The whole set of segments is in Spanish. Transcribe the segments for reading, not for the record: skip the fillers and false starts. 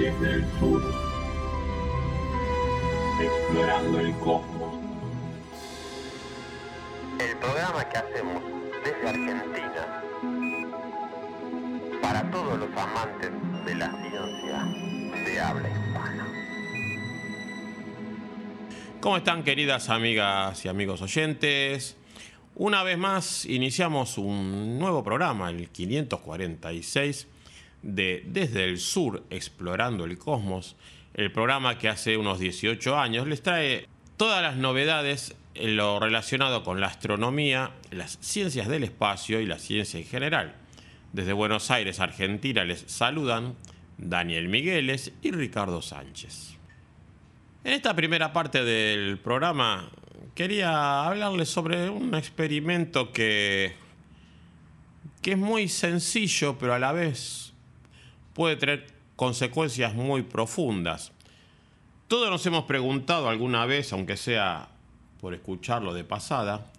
Desde el sur, explorando el cosmos. El programa que hacemos desde Argentina para todos los amantes de la ciencia de habla hispana. ¿Cómo están, queridas amigas y amigos oyentes? Una vez más iniciamos un nuevo programa, el 546 de Desde el Sur, Explorando el Cosmos. El programa que hace unos 18 años les trae todas las novedades en lo relacionado con la astronomía, las ciencias del espacio y la ciencia en general. Desde Buenos Aires, Argentina, les saludan Daniel Migueles y Ricardo Sánchez. En esta primera parte del programa quería hablarles sobre un experimento que es muy sencillo, pero a la vez puede tener consecuencias muy profundas. Todos nos hemos preguntado alguna vez, aunque sea por escucharlo de pasada,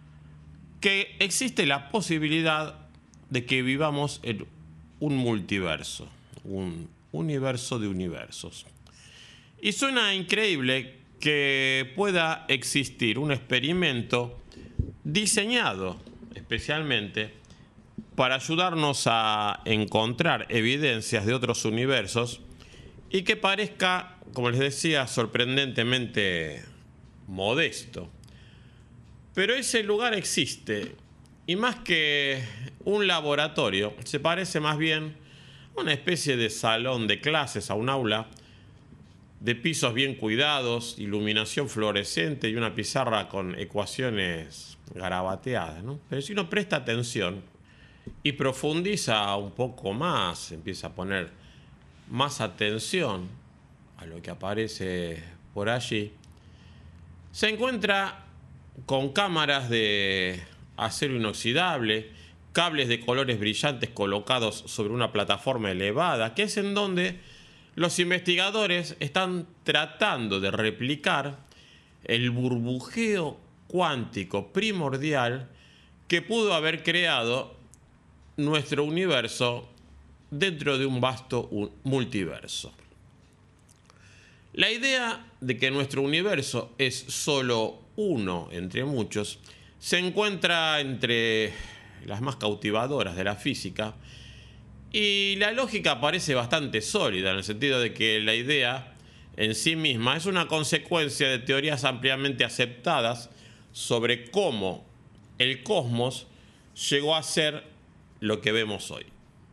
que existe la posibilidad de que vivamos en un multiverso, un universo de universos. Y suena increíble que pueda existir un experimento diseñado especialmente para ayudarnos a encontrar evidencias de otros universos y que parezca, como les decía, sorprendentemente modesto. Pero ese lugar existe, y más que un laboratorio, se parece más bien a una especie de salón de clases, a un aula de pisos bien cuidados, iluminación fluorescente y una pizarra con ecuaciones garabateadas, ¿no? Pero si uno presta atención y profundiza un poco más, empieza a poner más atención a lo que aparece por allí, se encuentra con cámaras de acero inoxidable, cables de colores brillantes colocados sobre una plataforma elevada, que es en donde los investigadores están tratando de replicar el burbujeo cuántico primordial que pudo haber creado nuestro universo dentro de un vasto multiverso. La idea de que nuestro universo es solo uno entre muchos se encuentra entre las más cautivadoras de la física, y la lógica parece bastante sólida en el sentido de que la idea en sí misma es una consecuencia de teorías ampliamente aceptadas sobre cómo el cosmos llegó a ser lo que vemos hoy.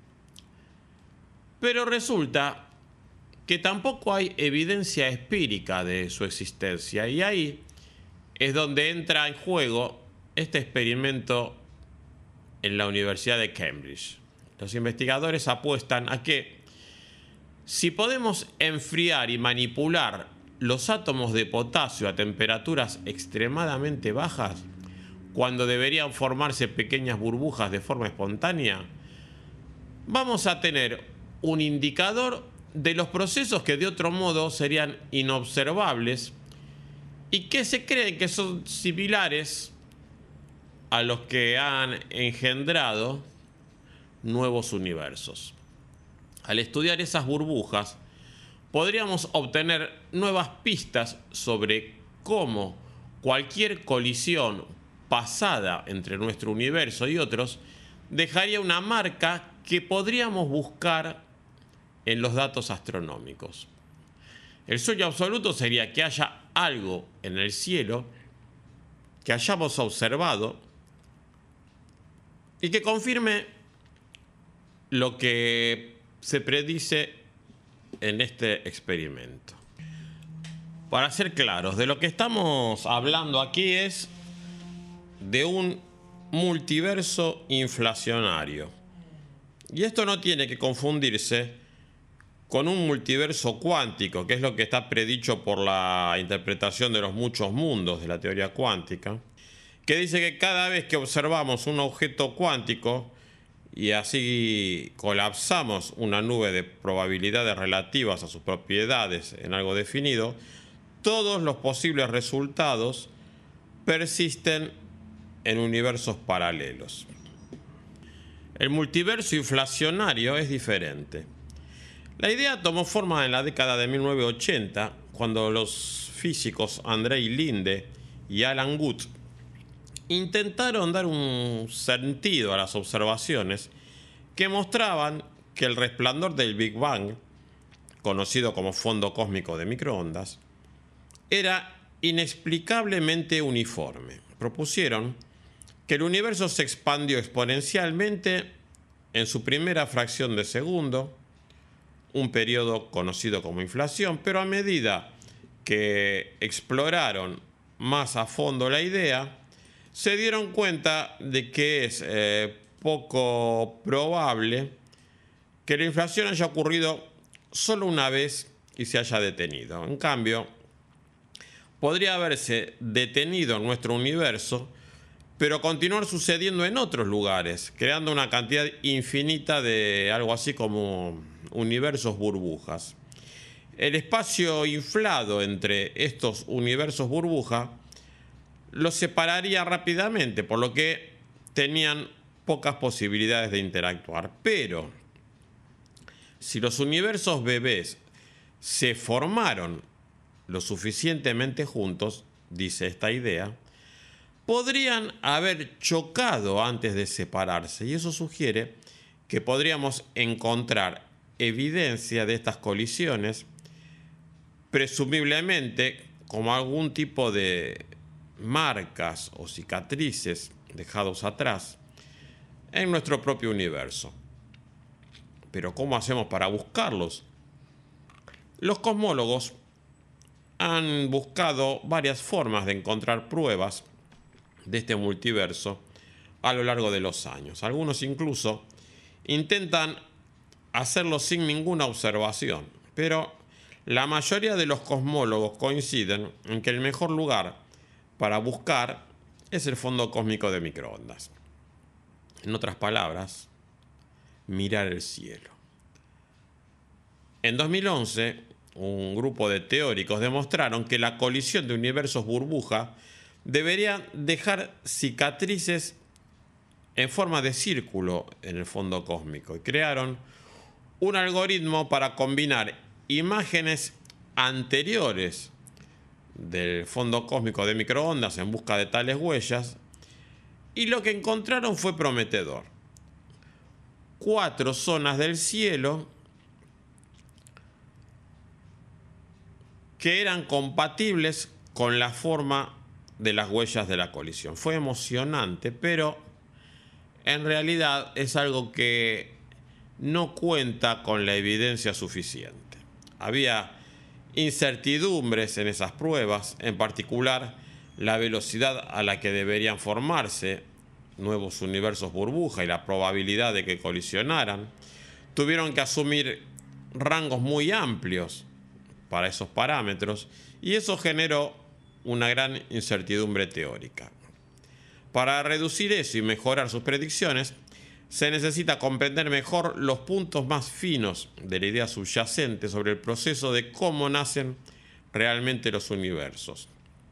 Pero resulta que tampoco hay evidencia empírica de su existencia, y ahí es donde entra en juego este experimento en la Universidad de Cambridge. Los investigadores apuestan a que si podemos enfriar y manipular los átomos de potasio a temperaturas extremadamente bajas, cuando deberían formarse pequeñas burbujas de forma espontánea, vamos a tener un indicador de los procesos que de otro modo serían inobservables y que se creen que son similares a los que han engendrado nuevos universos. Al estudiar esas burbujas, podríamos obtener nuevas pistas sobre cómo cualquier colisión pasada entre nuestro universo y otros dejaría una marca que podríamos buscar en los datos astronómicos. El sueño absoluto sería que haya algo en el cielo que hayamos observado y que confirme lo que se predice en este experimento. Para ser claros, de lo que estamos hablando aquí es de un multiverso inflacionario. Y esto no tiene que confundirse con un multiverso cuántico, que es lo que está predicho por la interpretación de los muchos mundos de la teoría cuántica, que dice que cada vez que observamos un objeto cuántico y así colapsamos una nube de probabilidades relativas a sus propiedades en algo definido, todos los posibles resultados persisten en universos paralelos. El multiverso inflacionario es diferente. La idea tomó forma en la década de 1980, cuando los físicos Andrei Linde y Alan Guth intentaron dar un sentido a las observaciones que mostraban que el resplandor del Big Bang, conocido como fondo cósmico de microondas, era inexplicablemente uniforme. Propusieron que el universo se expandió exponencialmente en su primera fracción de segundo, un periodo conocido como inflación, pero a medida que exploraron más a fondo la idea, se dieron cuenta de que es poco probable que la inflación haya ocurrido solo una vez y se haya detenido. En cambio, podría haberse detenido en nuestro universo, pero continuar sucediendo en otros lugares, creando una cantidad infinita de algo así como universos burbujas. El espacio inflado entre estos universos burbuja los separaría rápidamente, por lo que tenían pocas posibilidades de interactuar. Pero si los universos bebés se formaron lo suficientemente juntos, dice esta idea, podrían haber chocado antes de separarse, y eso sugiere que podríamos encontrar evidencia de estas colisiones, presumiblemente como algún tipo de marcas o cicatrices dejados atrás en nuestro propio universo. Pero ¿cómo hacemos para buscarlos? Los cosmólogos han buscado varias formas de encontrar pruebas de este multiverso a lo largo de los años. Algunos incluso intentan hacerlo sin ninguna observación, pero la mayoría de los cosmólogos coinciden en que el mejor lugar para buscar es el fondo cósmico de microondas. En otras palabras, mirar el cielo. En 2011, un grupo de teóricos demostraron que la colisión de universos burbuja debería dejar cicatrices en forma de círculo en el fondo cósmico, y crearon un algoritmo para combinar imágenes anteriores del fondo cósmico de microondas en busca de tales huellas, y lo que encontraron fue prometedor. 4 zonas del cielo que eran compatibles con la forma de las huellas de la colisión. Fue emocionante, pero en realidad es algo que no cuenta con la evidencia suficiente. Había incertidumbres en esas pruebas, en particular la velocidad a la que deberían formarse nuevos universos burbuja y la probabilidad de que colisionaran. Tuvieron que asumir rangos muy amplios para esos parámetros, y eso generó una gran incertidumbre teórica. Para reducir eso y mejorar sus predicciones, se necesita comprender mejor los puntos más finos de la idea subyacente sobre el proceso de cómo nacen realmente los universos.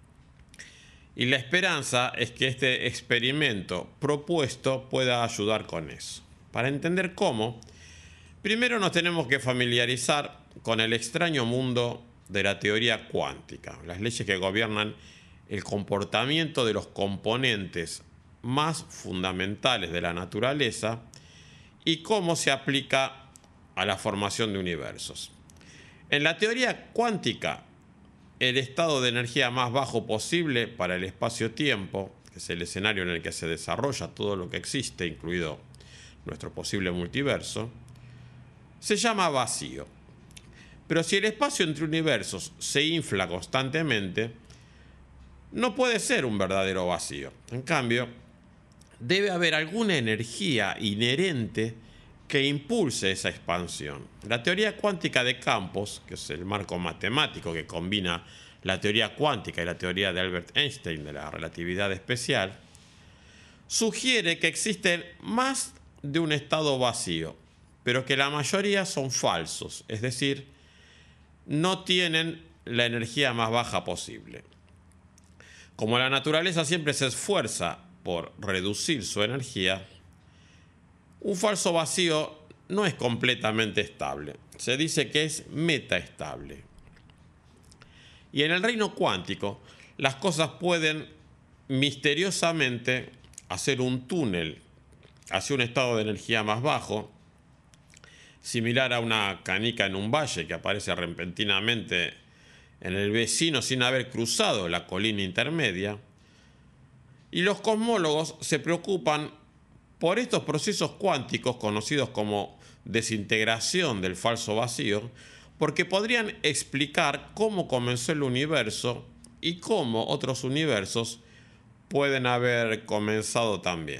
Y la esperanza es que este experimento propuesto pueda ayudar con eso. Para entender cómo, primero nos tenemos que familiarizar con el extraño mundo de la teoría cuántica, las leyes que gobiernan el comportamiento de los componentes más fundamentales de la naturaleza y cómo se aplica a la formación de universos. En la teoría cuántica, el estado de energía más bajo posible para el espacio-tiempo, que es el escenario en el que se desarrolla todo lo que existe, incluido nuestro posible multiverso, se llama vacío. Pero si el espacio entre universos se infla constantemente, no puede ser un verdadero vacío. En cambio, debe haber alguna energía inherente que impulse esa expansión. La teoría cuántica de campos, que es el marco matemático que combina la teoría cuántica y la teoría de Albert Einstein de la relatividad especial, sugiere que existe más de un estado vacío, pero que la mayoría son falsos, es decir, no tienen la energía más baja posible. Como la naturaleza siempre se esfuerza por reducir su energía, un falso vacío no es completamente estable. Se dice que es metaestable. Y en el reino cuántico, las cosas pueden misteriosamente hacer un túnel hacia un estado de energía más bajo, similar a una canica en un valle que aparece repentinamente en el vecino sin haber cruzado la colina intermedia. Y los cosmólogos se preocupan por estos procesos cuánticos conocidos como desintegración del falso vacío, porque podrían explicar cómo comenzó el universo y cómo otros universos pueden haber comenzado también.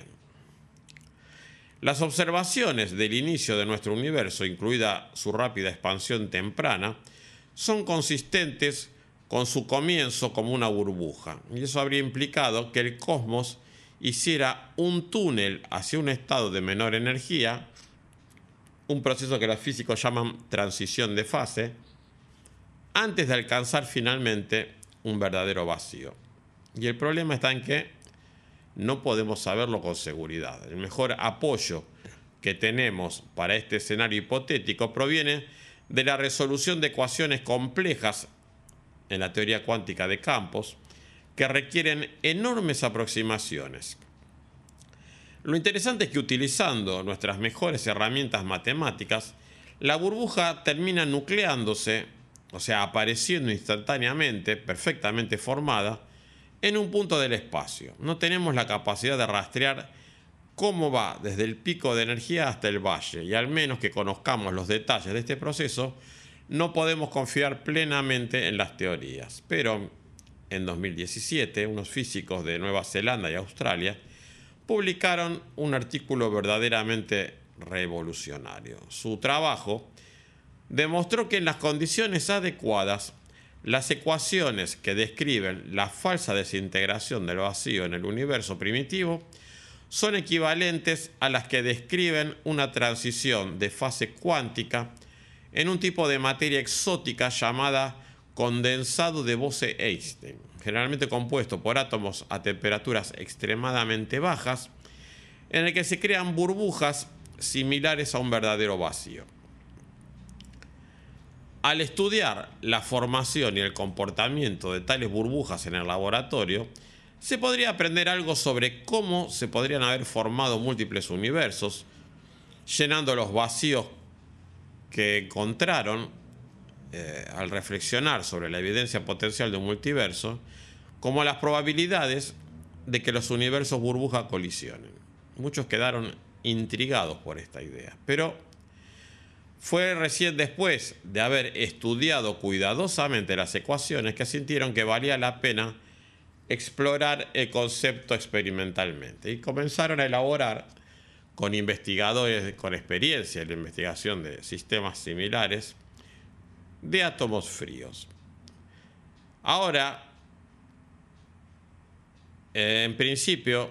Las observaciones del inicio de nuestro universo, incluida su rápida expansión temprana, son consistentes con su comienzo como una burbuja. Y eso habría implicado que el cosmos hiciera un túnel hacia un estado de menor energía, un proceso que los físicos llaman transición de fase, antes de alcanzar finalmente un verdadero vacío. Y el problema está en que no podemos saberlo con seguridad. El mejor apoyo que tenemos para este escenario hipotético proviene de la resolución de ecuaciones complejas en la teoría cuántica de campos que requieren enormes aproximaciones. Lo interesante es que utilizando nuestras mejores herramientas matemáticas, la burbuja termina nucleándose, o sea, apareciendo instantáneamente, perfectamente formada, en un punto del espacio. No tenemos la capacidad de rastrear cómo va desde el pico de energía hasta el valle, y al menos que conozcamos los detalles de este proceso, no podemos confiar plenamente en las teorías. Pero en 2017, unos físicos de Nueva Zelanda y Australia publicaron un artículo verdaderamente revolucionario. Su trabajo demostró que en las condiciones adecuadas, las ecuaciones que describen la falsa desintegración del vacío en el universo primitivo son equivalentes a las que describen una transición de fase cuántica en un tipo de materia exótica llamada condensado de Bose-Einstein, generalmente compuesto por átomos a temperaturas extremadamente bajas, en el que se crean burbujas similares a un verdadero vacío. Al estudiar la formación y el comportamiento de tales burbujas en el laboratorio, se podría aprender algo sobre cómo se podrían haber formado múltiples universos, llenando los vacíos que encontraron al reflexionar sobre la evidencia potencial de un multiverso, como las probabilidades de que los universos burbuja colisionen. Muchos quedaron intrigados por esta idea, pero fue recién después de haber estudiado cuidadosamente las ecuaciones que sintieron que valía la pena explorar el concepto experimentalmente y comenzaron a elaborar con investigadores con experiencia en la investigación de sistemas similares de átomos fríos. Ahora, en principio,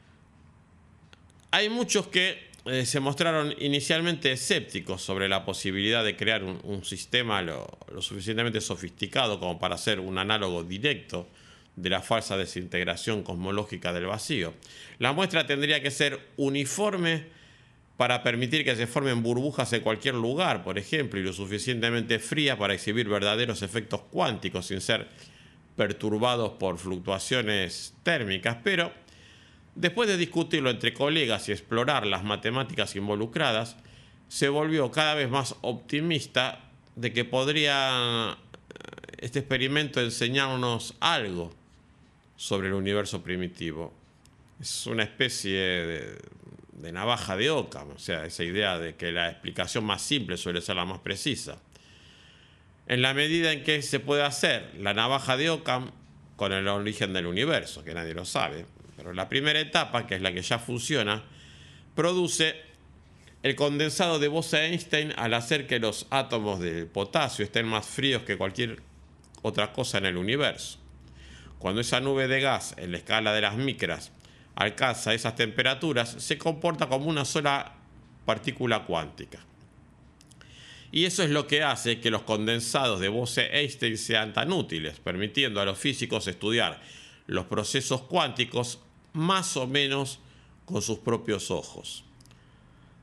hay muchos que se mostraron inicialmente escépticos sobre la posibilidad de crear un sistema lo suficientemente sofisticado como para hacer un análogo directo de la falsa desintegración cosmológica del vacío. La muestra tendría que ser uniforme para permitir que se formen burbujas en cualquier lugar, por ejemplo, y lo suficientemente fría para exhibir verdaderos efectos cuánticos sin ser perturbados por fluctuaciones térmicas, pero después de discutirlo entre colegas y explorar las matemáticas involucradas, se volvió cada vez más optimista de que podría este experimento enseñarnos algo sobre el universo primitivo. Es una especie de navaja de Occam, o sea, esa idea de que la explicación más simple suele ser la más precisa. En la medida en que se puede hacer la navaja de Occam con el origen del universo, que nadie lo sabe, pero la primera etapa, que es la que ya funciona, produce el condensado de Bose-Einstein al hacer que los átomos de potasio estén más fríos que cualquier otra cosa en el universo. Cuando esa nube de gas en la escala de las micras alcanza esas temperaturas, se comporta como una sola partícula cuántica. Y eso es lo que hace que los condensados de Bose-Einstein sean tan útiles, permitiendo a los físicos estudiar los procesos cuánticos más o menos con sus propios ojos.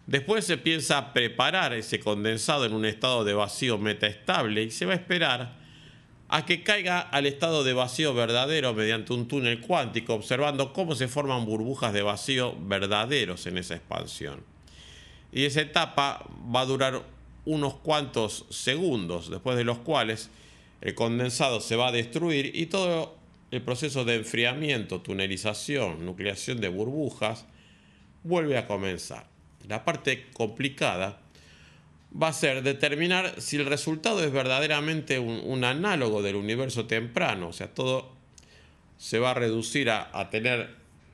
Después se piensa preparar ese condensado en un estado de vacío metaestable y se va a esperar a que caiga al estado de vacío verdadero mediante un túnel cuántico, observando cómo se forman burbujas de vacío verdaderos en esa expansión. Y esa etapa va a durar unos cuantos segundos, después de los cuales el condensado se va a destruir y todo el proceso de enfriamiento, tunelización, nucleación de burbujas vuelve a comenzar. La parte complicada va a ser determinar si el resultado es verdaderamente un análogo del universo temprano. O sea, todo se va a reducir a tener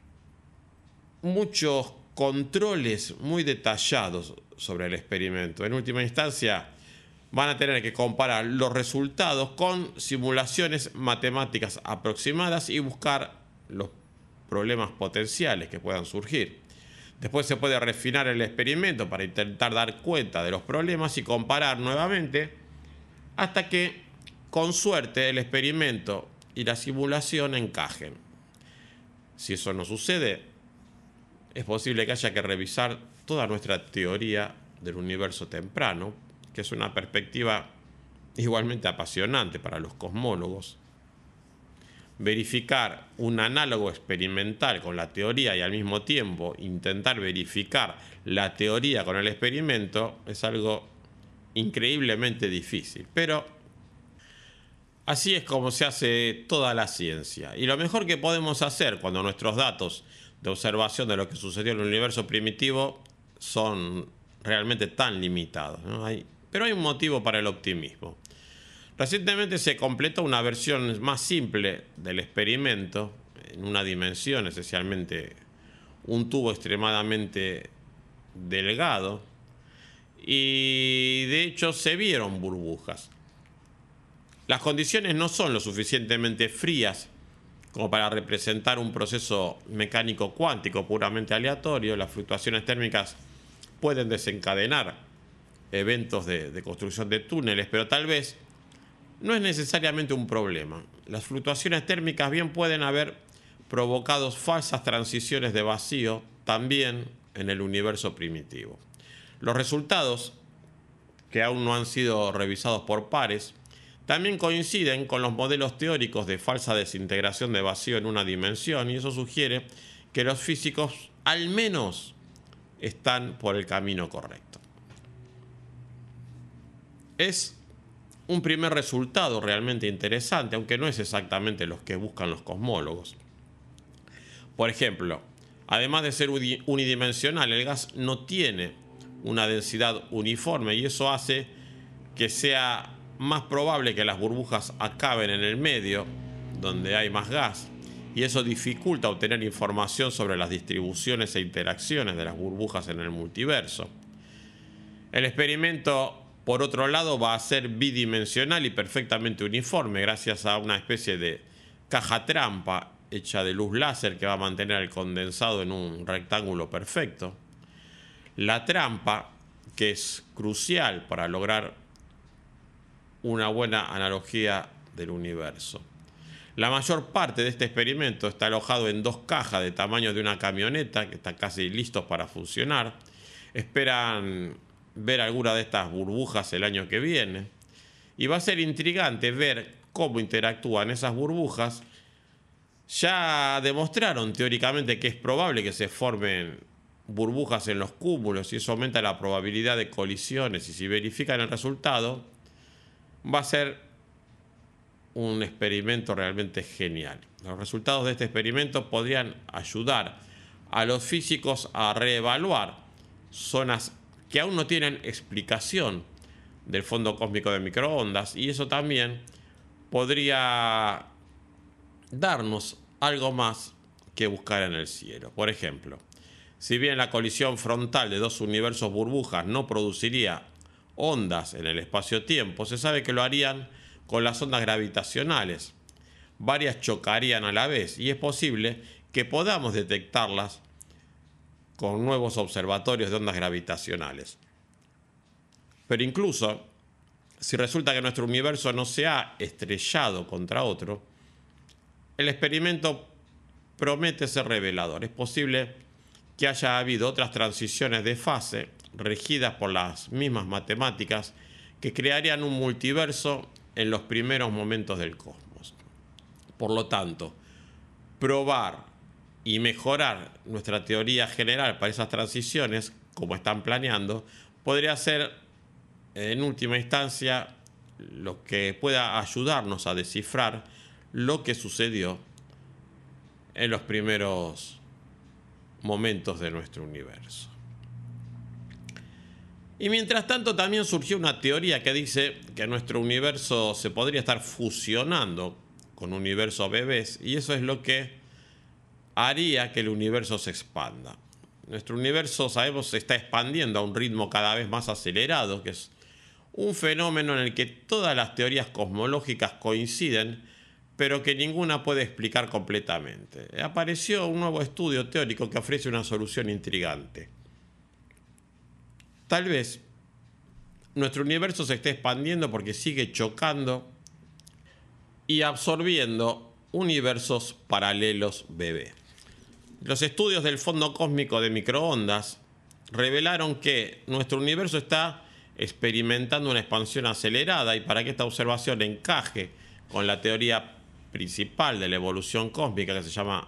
muchos controles muy detallados sobre el experimento. En última instancia, van a tener que comparar los resultados con simulaciones matemáticas aproximadas y buscar los problemas potenciales que puedan surgir. Después se puede refinar el experimento para intentar dar cuenta de los problemas y comparar nuevamente hasta que, con suerte, el experimento y la simulación encajen. Si eso no sucede, es posible que haya que revisar toda nuestra teoría del universo temprano, que es una perspectiva igualmente apasionante para los cosmólogos. Verificar un análogo experimental con la teoría y al mismo tiempo intentar verificar la teoría con el experimento es algo increíblemente difícil. Pero así es como se hace toda la ciencia. Y lo mejor que podemos hacer cuando nuestros datos de observación de lo que sucedió en el universo primitivo son realmente tan limitados, ¿no? Pero hay un motivo para el optimismo. Recientemente se completó una versión más simple del experimento, en una dimensión, esencialmente un tubo extremadamente delgado, y de hecho se vieron burbujas. Las condiciones no son lo suficientemente frías como para representar un proceso mecánico cuántico puramente aleatorio. Las fluctuaciones térmicas pueden desencadenar eventos de construcción de túneles, pero tal vez no es necesariamente un problema. Las fluctuaciones térmicas bien pueden haber provocado falsas transiciones de vacío también en el universo primitivo. Los resultados, que aún no han sido revisados por pares, también coinciden con los modelos teóricos de falsa desintegración de vacío en una dimensión, y eso sugiere que los físicos al menos están por el camino correcto. Es un primer resultado realmente interesante, aunque no es exactamente lo que buscan los cosmólogos. Por ejemplo, además de ser unidimensional, el gas no tiene una densidad uniforme y eso hace que sea más probable que las burbujas acaben en el medio, donde hay más gas, y eso dificulta obtener información sobre las distribuciones e interacciones de las burbujas en el multiverso. El experimento, por otro lado, va a ser bidimensional y perfectamente uniforme gracias a una especie de caja trampa hecha de luz láser que va a mantener el condensado en un rectángulo perfecto. La trampa, que es crucial para lograr una buena analogía del universo. La mayor parte de este experimento está alojado en dos cajas de tamaño de una camioneta que están casi listos para funcionar. Esperan ver alguna de estas burbujas el año que viene. Y va a ser intrigante ver cómo interactúan esas burbujas. Ya demostraron teóricamente que es probable que se formen burbujas en los cúmulos y eso aumenta la probabilidad de colisiones. Y si verifican el resultado, va a ser un experimento realmente genial. Los resultados de este experimento podrían ayudar a los físicos a reevaluar zonas que aún no tienen explicación del fondo cósmico de microondas, y eso también podría darnos algo más que buscar en el cielo. Por ejemplo, si bien la colisión frontal de dos universos burbujas no produciría ondas en el espacio-tiempo, se sabe que lo harían con las ondas gravitacionales. Varias chocarían a la vez y es posible que podamos detectarlas con nuevos observatorios de ondas gravitacionales. Pero incluso si resulta que nuestro universo no se ha estrellado contra otro, el experimento promete ser revelador. Es posible que haya habido otras transiciones de fase regidas por las mismas matemáticas que crearían un multiverso en los primeros momentos del cosmos. Por lo tanto, probar y mejorar nuestra teoría general para esas transiciones, como están planeando, podría ser, en última instancia, lo que pueda ayudarnos a descifrar lo que sucedió en los primeros momentos de nuestro universo. Y mientras tanto también surgió una teoría que dice que nuestro universo se podría estar fusionando con universos bebés, y eso es lo que haría que el universo se expanda. Nuestro universo, sabemos, se está expandiendo a un ritmo cada vez más acelerado, que es un fenómeno en el que todas las teorías cosmológicas coinciden, pero que ninguna puede explicar completamente. Apareció un nuevo estudio teórico que ofrece una solución intrigante. Tal vez nuestro universo se esté expandiendo porque sigue chocando y absorbiendo universos paralelos bebé. Los estudios del fondo cósmico de microondas revelaron que nuestro universo está experimentando una expansión acelerada, y para que esta observación encaje con la teoría principal de la evolución cósmica, que se llama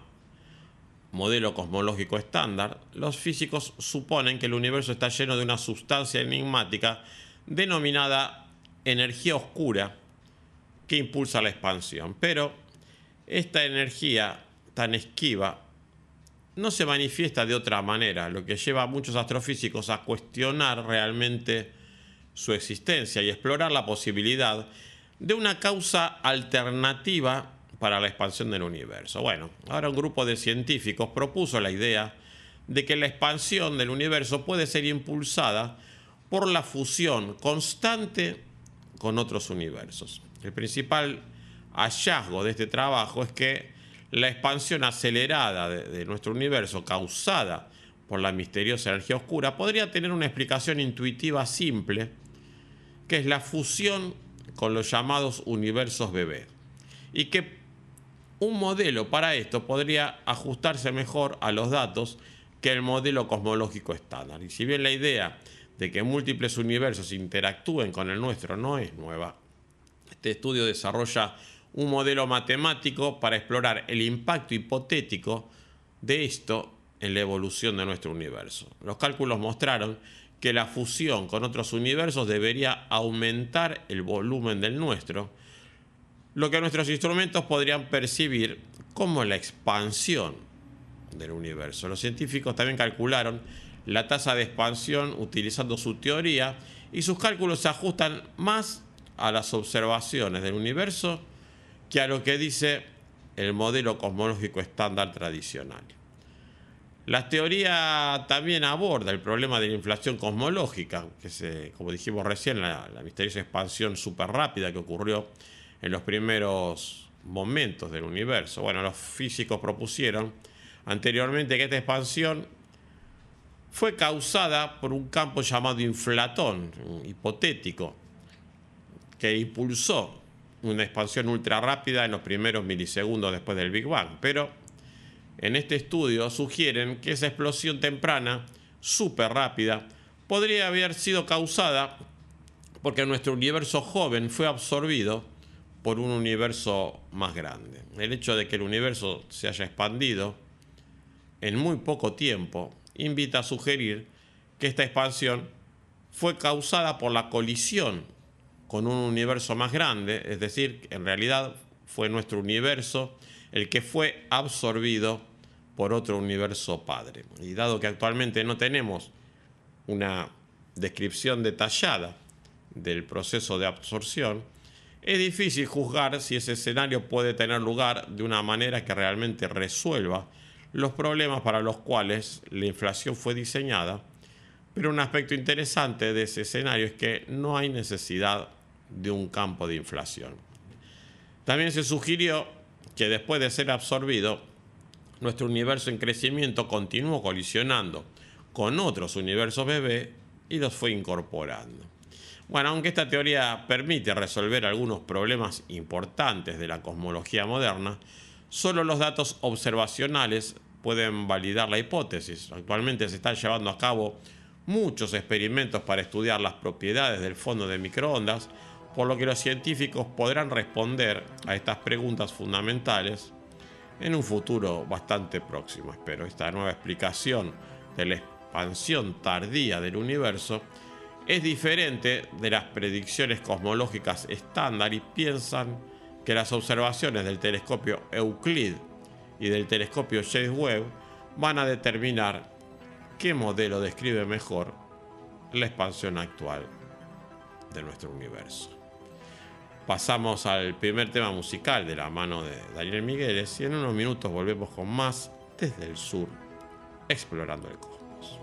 modelo cosmológico estándar, los físicos suponen que el universo está lleno de una sustancia enigmática denominada energía oscura que impulsa la expansión. Pero esta energía tan esquiva no se manifiesta de otra manera, lo que lleva a muchos astrofísicos a cuestionar realmente su existencia y explorar la posibilidad de una causa alternativa para la expansión del universo. Bueno, ahora un grupo de científicos propuso la idea de que la expansión del universo puede ser impulsada por la fusión constante con otros universos. El principal hallazgo de este trabajo es que la expansión acelerada de nuestro universo, causada por la misteriosa energía oscura, podría tener una explicación intuitiva simple, que es la fusión con los llamados universos bebé, y que un modelo para esto podría ajustarse mejor a los datos que el modelo cosmológico estándar. Y si bien la idea de que múltiples universos interactúen con el nuestro no es nueva, este estudio desarrolla un modelo matemático para explorar el impacto hipotético de esto en la evolución de nuestro universo. Los cálculos mostraron que la fusión con otros universos debería aumentar el volumen del nuestro, lo que nuestros instrumentos podrían percibir como la expansión del universo. Los científicos también calcularon la tasa de expansión utilizando su teoría, y sus cálculos se ajustan más a las observaciones del universo que a lo que dice el modelo cosmológico estándar tradicional. La teoría también aborda el problema de la inflación cosmológica, que como dijimos recién, la misteriosa expansión súper rápida que ocurrió en los primeros momentos del universo. Bueno, los físicos propusieron anteriormente que esta expansión fue causada por un campo llamado inflatón, hipotético, que impulsó una expansión ultra rápida en los primeros milisegundos después del Big Bang. Pero en este estudio sugieren que esa explosión temprana, súper rápida, podría haber sido causada porque nuestro universo joven fue absorbido por un universo más grande. El hecho de que el universo se haya expandido en muy poco tiempo invita a sugerir que esta expansión fue causada por la colisión con un universo más grande, es decir, en realidad fue nuestro universo el que fue absorbido por otro universo padre. Y dado que actualmente no tenemos una descripción detallada del proceso de absorción, es difícil juzgar si ese escenario puede tener lugar de una manera que realmente resuelva los problemas para los cuales la inflación fue diseñada. Pero un aspecto interesante de ese escenario es que no hay necesidad de un campo de inflación. También se sugirió que después de ser absorbido, nuestro universo en crecimiento continuó colisionando con otros universos bebé y los fue incorporando. Bueno, aunque esta teoría permite resolver algunos problemas importantes de la cosmología moderna, solo los datos observacionales pueden validar la hipótesis. Actualmente se están llevando a cabo muchos experimentos para estudiar las propiedades del fondo de microondas, por lo que los científicos podrán responder a estas preguntas fundamentales en un futuro bastante próximo. Espero esta nueva explicación de la expansión tardía del universo es diferente de las predicciones cosmológicas estándar y piensan que las observaciones del telescopio Euclid y del telescopio James Webb van a determinar qué modelo describe mejor la expansión actual de nuestro universo. Pasamos al primer tema musical de la mano de Daniel Migueles y en unos minutos volvemos con más desde el sur, explorando el cosmos.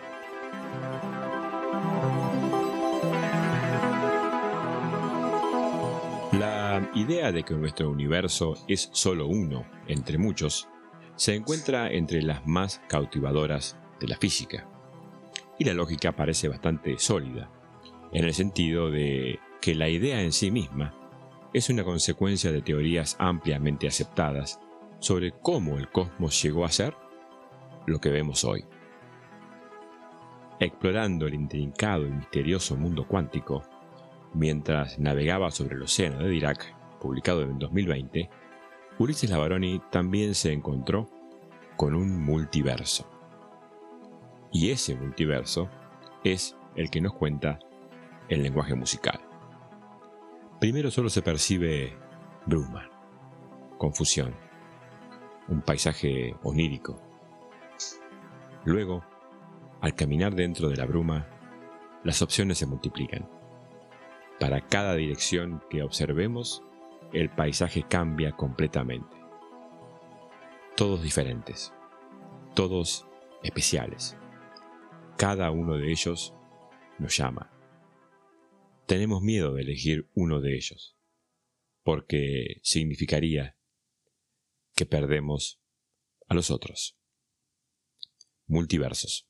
La idea de que nuestro universo es solo uno entre muchos se encuentra entre las más cautivadoras de la física. Y la lógica parece bastante sólida, en el sentido de que la idea en sí misma es una consecuencia de teorías ampliamente aceptadas sobre cómo el cosmos llegó a ser lo que vemos hoy. Explorando el intrincado y misterioso mundo cuántico, mientras navegaba sobre el océano de Dirac, publicado en 2020, Ulises Lavaroni también se encontró con un multiverso. Y ese multiverso es el que nos cuenta el lenguaje musical. Primero solo se percibe bruma, confusión, un paisaje onírico. Luego, al caminar dentro de la bruma, las opciones se multiplican. Para cada dirección que observemos, el paisaje cambia completamente. Todos diferentes, todos especiales. Cada uno de ellos nos llama. Tenemos miedo de elegir uno de ellos, porque significaría que perdemos a los otros. Multiversos.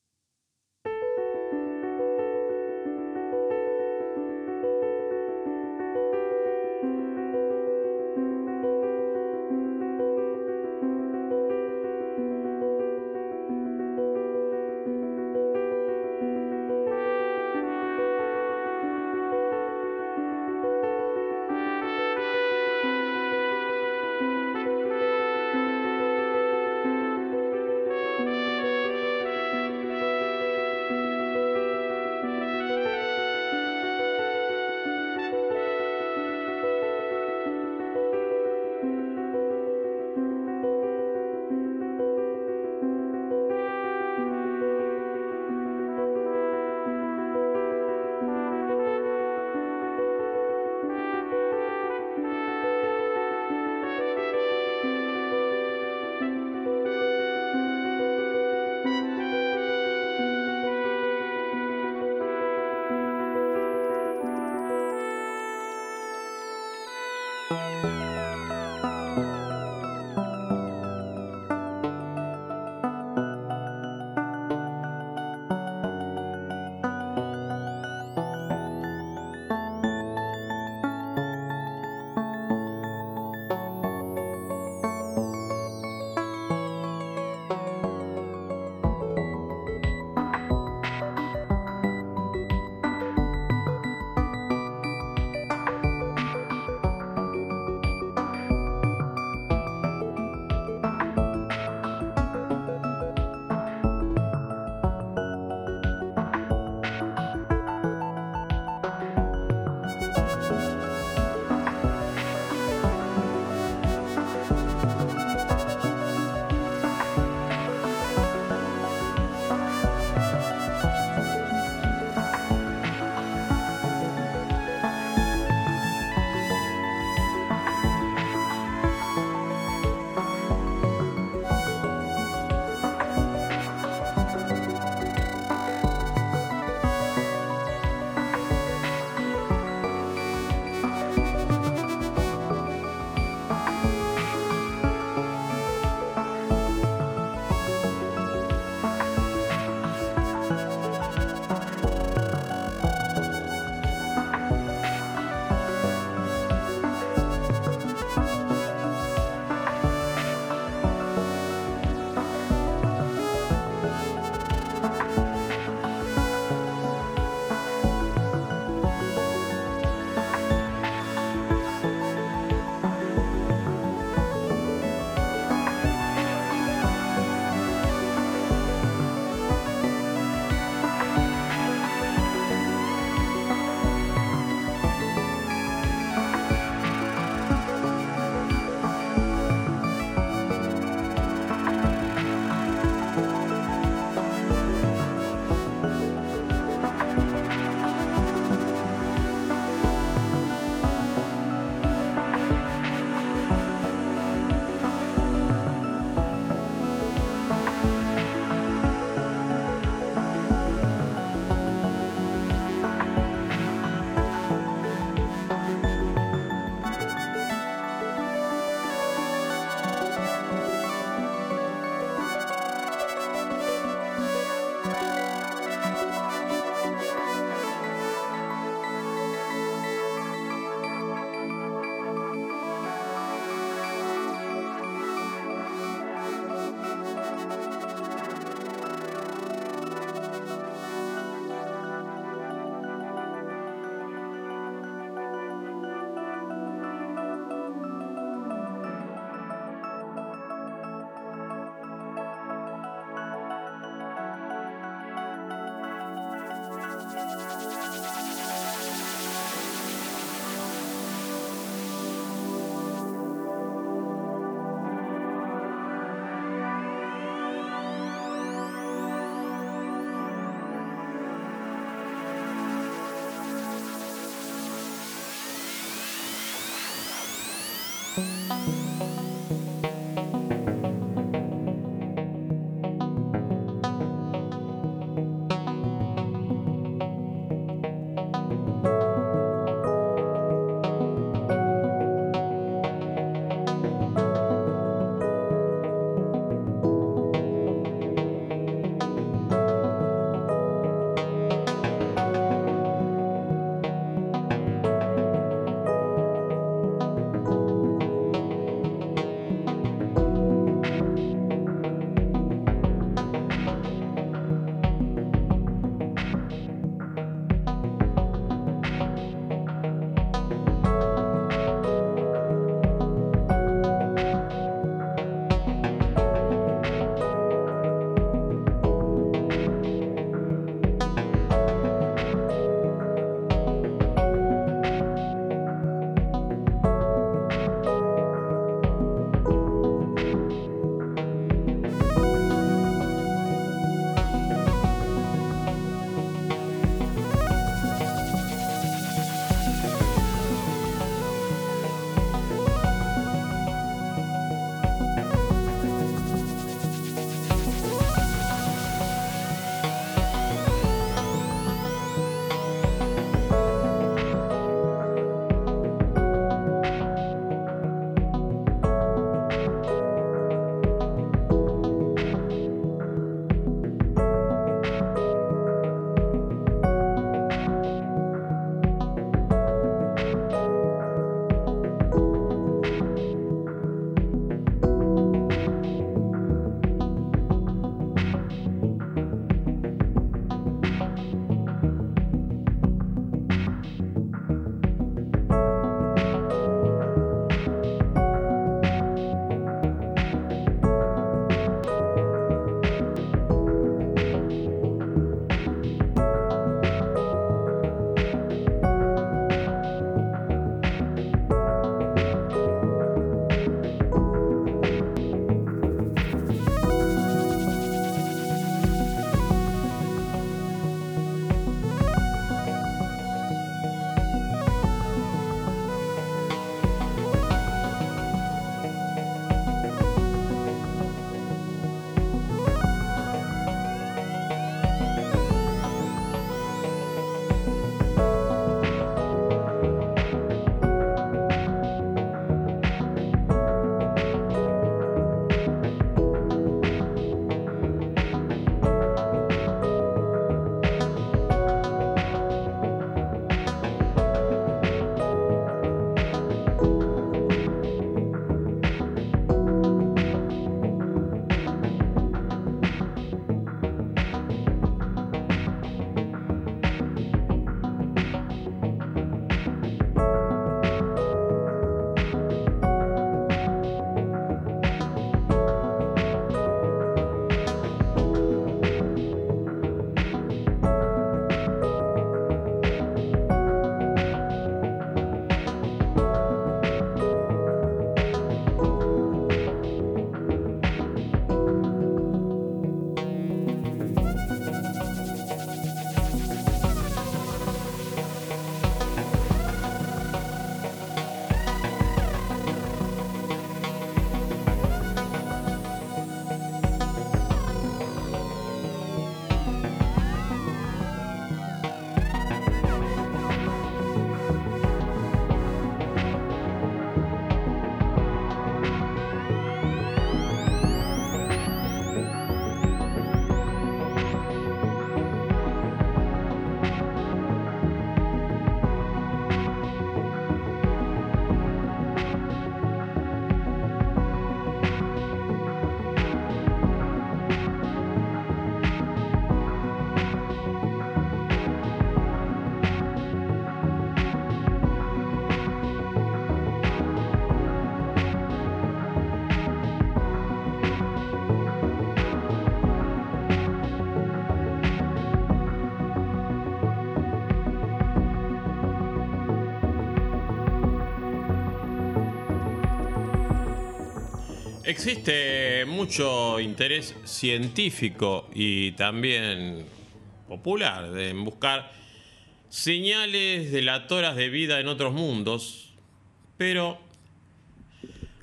Existe mucho interés científico y también popular en buscar señales delatoras de vida en otros mundos, pero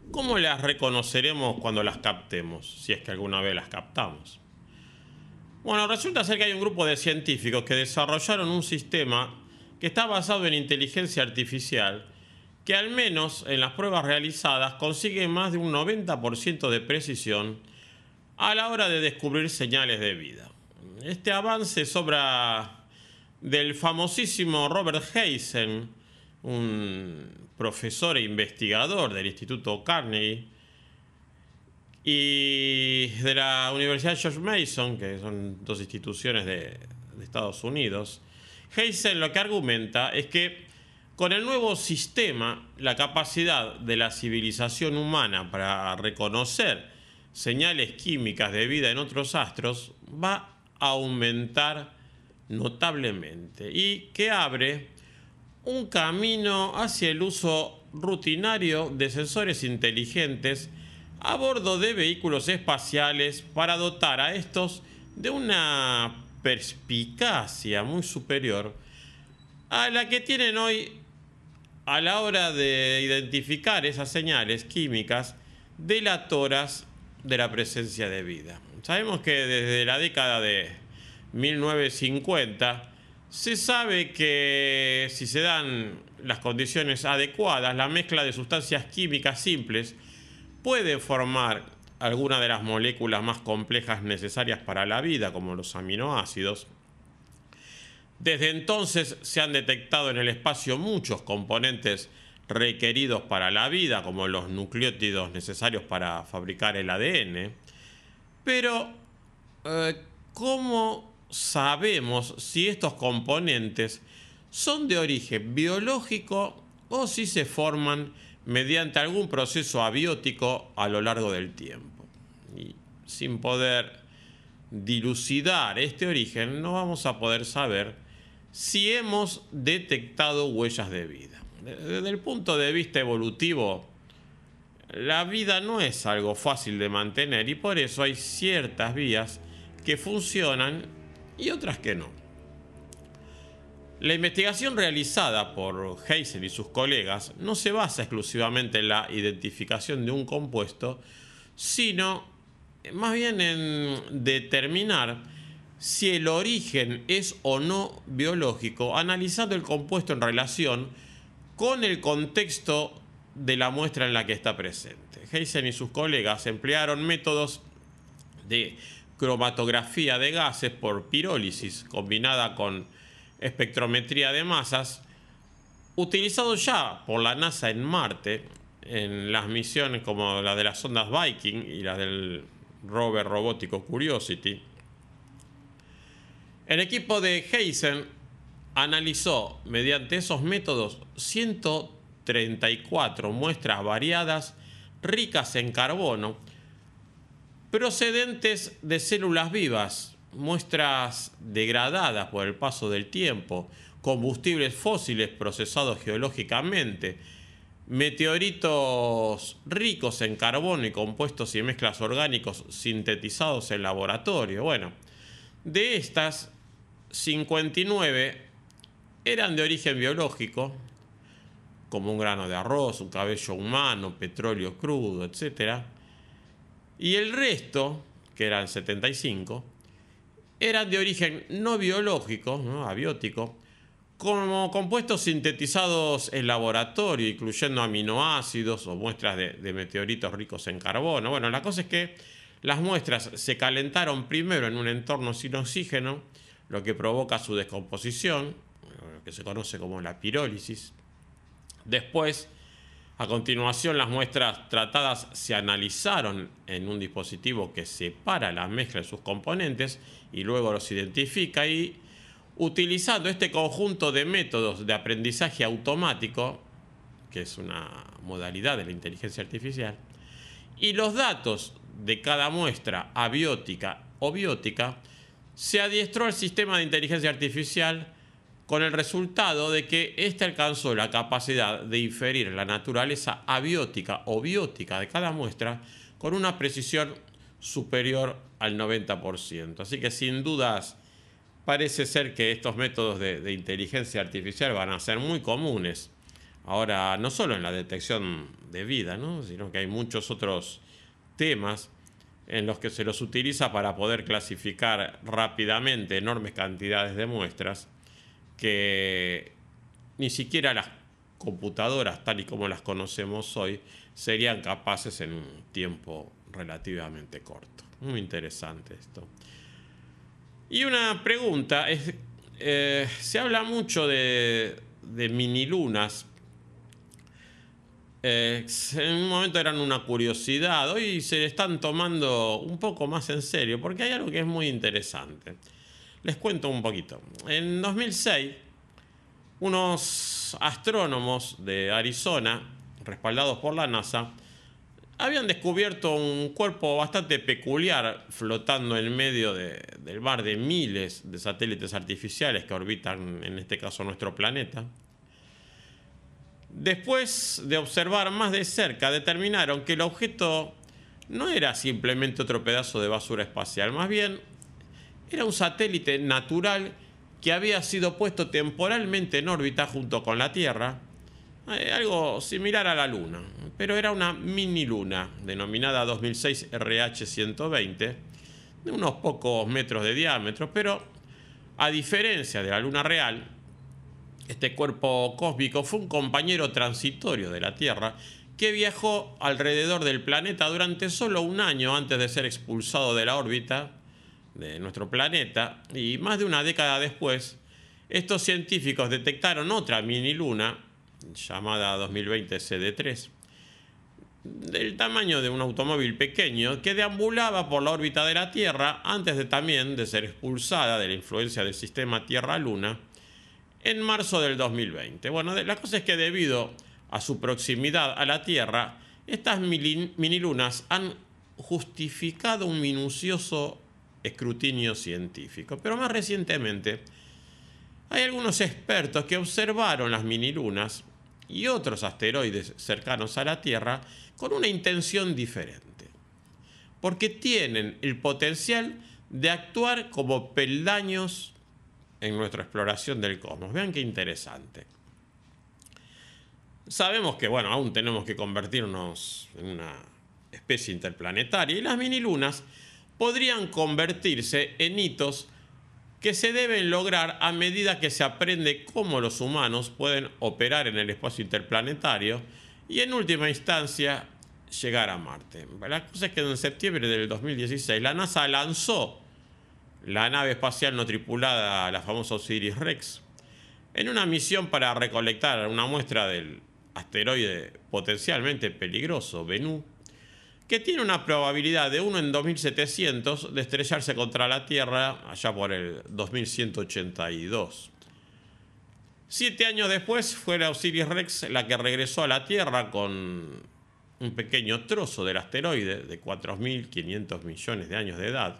¿cómo las reconoceremos cuando las captemos? Si es que alguna vez las captamos. Bueno, resulta ser que hay un grupo de científicos que desarrollaron un sistema que está basado en inteligencia artificial, que al menos en las pruebas realizadas consigue más de un 90% de precisión a la hora de descubrir señales de vida. Este avance es obra del famosísimo Robert Heisen, un profesor e investigador del Instituto Carnegie, y de la Universidad George Mason, que son dos instituciones de Estados Unidos. Heisen lo que argumenta es que con el nuevo sistema, la capacidad de la civilización humana para reconocer señales químicas de vida en otros astros va a aumentar notablemente y que abre un camino hacia el uso rutinario de sensores inteligentes a bordo de vehículos espaciales para dotar a estos de una perspicacia muy superior a la que tienen hoy a la hora de identificar esas señales químicas delatoras de la presencia de vida. Sabemos que desde la década de 1950 se sabe que si se dan las condiciones adecuadas, la mezcla de sustancias químicas simples puede formar algunas de las moléculas más complejas necesarias para la vida, como los aminoácidos. Desde entonces se han detectado en el espacio muchos componentes requeridos para la vida, como los nucleótidos necesarios para fabricar el ADN. Pero, ¿cómo sabemos si estos componentes son de origen biológico o si se forman mediante algún proceso abiótico a lo largo del tiempo? Y sin poder dilucidar este origen, no vamos a poder saber si hemos detectado huellas de vida. Desde el punto de vista evolutivo, la vida no es algo fácil de mantener y por eso hay ciertas vías que funcionan y otras que no. La investigación realizada por Heisen y sus colegas no se basa exclusivamente en la identificación de un compuesto, sino más bien en determinar si el origen es o no biológico, analizando el compuesto en relación con el contexto de la muestra en la que está presente. Heisen y sus colegas emplearon métodos de cromatografía de gases por pirólisis combinada con espectrometría de masas, utilizados ya por la NASA en Marte, en las misiones como la de las sondas Viking y la del rover robótico Curiosity. El equipo de Heisen analizó mediante esos métodos 134 muestras variadas, ricas en carbono, procedentes de células vivas, muestras degradadas por el paso del tiempo, combustibles fósiles procesados geológicamente, meteoritos ricos en carbono y compuestos y mezclas orgánicos sintetizados en laboratorio. Bueno, de estas, 59 eran de origen biológico, como un grano de arroz, un cabello humano, petróleo crudo, etc. Y el resto, que eran 75, eran de origen no biológico, ¿no? Abiótico, como compuestos sintetizados en laboratorio, incluyendo aminoácidos o muestras de meteoritos ricos en carbono. Bueno, la cosa es que las muestras se calentaron primero en un entorno sin oxígeno, lo que provoca su descomposición, lo que se conoce como la pirólisis. Después, a continuación, las muestras tratadas se analizaron en un dispositivo que separa la mezcla de sus componentes y luego los identifica, y utilizando este conjunto de métodos de aprendizaje automático, que es una modalidad de la inteligencia artificial, y los datos de cada muestra abiótica o biótica, se adiestró el sistema de inteligencia artificial con el resultado de que éste alcanzó la capacidad de inferir la naturaleza abiótica o biótica de cada muestra con una precisión superior al 90%. Así que sin dudas parece ser que estos métodos de inteligencia artificial van a ser muy comunes ahora no solo en la detección de vida, ¿no? Sino que hay muchos otros temas en los que se los utiliza para poder clasificar rápidamente enormes cantidades de muestras que ni siquiera las computadoras, tal y como las conocemos hoy, serían capaces en un tiempo relativamente corto. Muy interesante esto. Y una pregunta, se habla mucho de minilunas. En un momento eran una curiosidad, hoy se le están tomando un poco más en serio, porque hay algo que es muy interesante. Les cuento un poquito. En 2006, unos astrónomos de Arizona, respaldados por la NASA, habían descubierto un cuerpo bastante peculiar flotando en medio del mar de miles de satélites artificiales que orbitan, en este caso, nuestro planeta. Después de observar más de cerca, determinaron que el objeto no era simplemente otro pedazo de basura espacial, más bien era un satélite natural que había sido puesto temporalmente en órbita junto con la Tierra, algo similar a la Luna, pero era una mini luna denominada 2006 RH-120, de unos pocos metros de diámetro, pero a diferencia de la Luna real, este cuerpo cósmico fue un compañero transitorio de la Tierra que viajó alrededor del planeta durante solo un año antes de ser expulsado de la órbita de nuestro planeta, y más de una década después, estos científicos detectaron otra mini luna llamada 2020 CD3, del tamaño de un automóvil pequeño, que deambulaba por la órbita de la Tierra antes también de ser expulsada de la influencia del sistema Tierra-Luna en marzo del 2020. Bueno, la cosa es que debido a su proximidad a la Tierra, estas minilunas han justificado un minucioso escrutinio científico. Pero más recientemente, hay algunos expertos que observaron las minilunas y otros asteroides cercanos a la Tierra con una intención diferente, porque tienen el potencial de actuar como peldaños en nuestra exploración del cosmos. Vean qué interesante. Sabemos que, bueno, aún tenemos que convertirnos en una especie interplanetaria, y las minilunas podrían convertirse en hitos que se deben lograr a medida que se aprende cómo los humanos pueden operar en el espacio interplanetario y, en última instancia, llegar a Marte. La cosa es que en septiembre del 2016 la NASA lanzó la nave espacial no tripulada, la famosa OSIRIS-REx, en una misión para recolectar una muestra del asteroide potencialmente peligroso Bennu, que tiene una probabilidad de 1 en 2700 de estrellarse contra la Tierra allá por el 2182. 7 años después fue la OSIRIS-REx la que regresó a la Tierra con un pequeño trozo del asteroide de 4.500 millones de años de edad.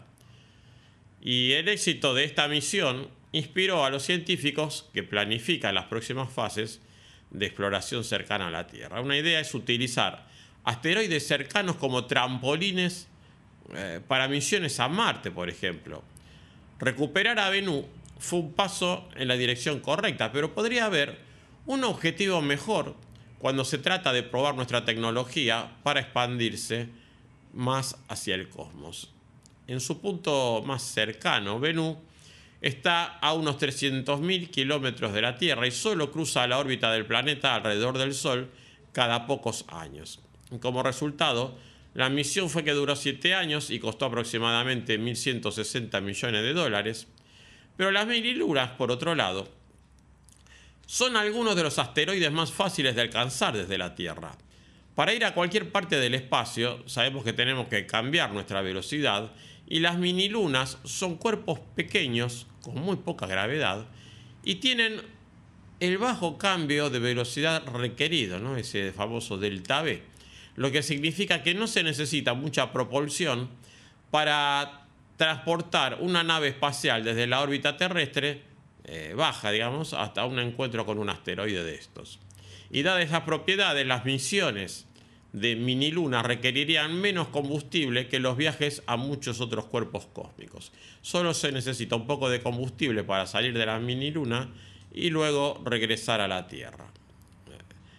Y el éxito de esta misión inspiró a los científicos que planifican las próximas fases de exploración cercana a la Tierra. Una idea es utilizar asteroides cercanos como trampolines para misiones a Marte, por ejemplo. Recuperar a Bennu fue un paso en la dirección correcta, pero podría haber un objetivo mejor cuando se trata de probar nuestra tecnología para expandirse más hacia el cosmos. En su punto más cercano, Bennu está a unos 300.000 kilómetros de la Tierra y solo cruza la órbita del planeta alrededor del Sol cada pocos años. Como resultado, la misión fue que duró 7 años y costó aproximadamente 1.160 millones de dólares. Pero las minilunas, por otro lado, son algunos de los asteroides más fáciles de alcanzar desde la Tierra. Para ir a cualquier parte del espacio, sabemos que tenemos que cambiar nuestra velocidad, y las minilunas son cuerpos pequeños con muy poca gravedad y tienen el bajo cambio de velocidad requerido, ¿no? Ese famoso delta V, lo que significa que no se necesita mucha propulsión para transportar una nave espacial desde la órbita terrestre baja, digamos, hasta un encuentro con un asteroide de estos. Y dadas esas propiedades, las misiones de minilunas requerirían menos combustible que los viajes a muchos otros cuerpos cósmicos. Solo se necesita un poco de combustible para salir de la miniluna y luego regresar a la Tierra.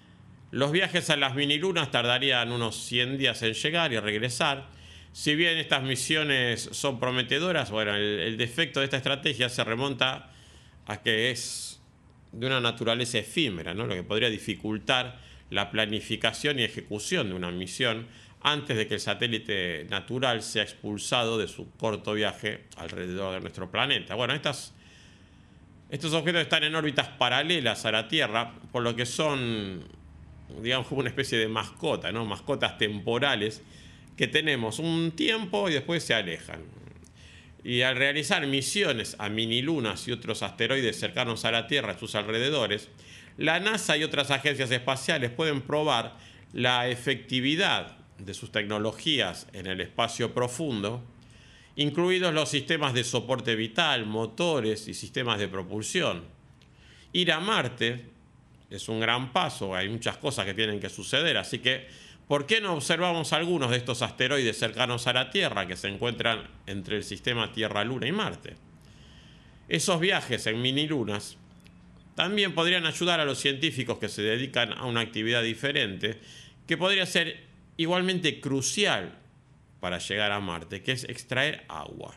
Los viajes a las minilunas tardarían unos 100 días en llegar y regresar. Si bien estas misiones son prometedoras, bueno, el defecto de esta estrategia se remonta a que es de una naturaleza efímera, ¿no? Lo que podría dificultar la planificación y ejecución de una misión antes de que el satélite natural sea expulsado de su corto viaje alrededor de nuestro planeta. Bueno, estos objetos están en órbitas paralelas a la Tierra, por lo que son, digamos, como una especie de mascota, ¿no? Mascotas temporales que tenemos un tiempo y después se alejan. Y al realizar misiones a minilunas y otros asteroides cercanos a la Tierra y sus alrededores, la NASA y otras agencias espaciales pueden probar la efectividad de sus tecnologías en el espacio profundo, incluidos los sistemas de soporte vital, motores y sistemas de propulsión. Ir a Marte es un gran paso, hay muchas cosas que tienen que suceder, así que ¿por qué no observamos algunos de estos asteroides cercanos a la Tierra que se encuentran entre el sistema Tierra-Luna y Marte? Esos viajes en minilunas también podrían ayudar a los científicos que se dedican a una actividad diferente, que podría ser igualmente crucial para llegar a Marte, que es extraer agua.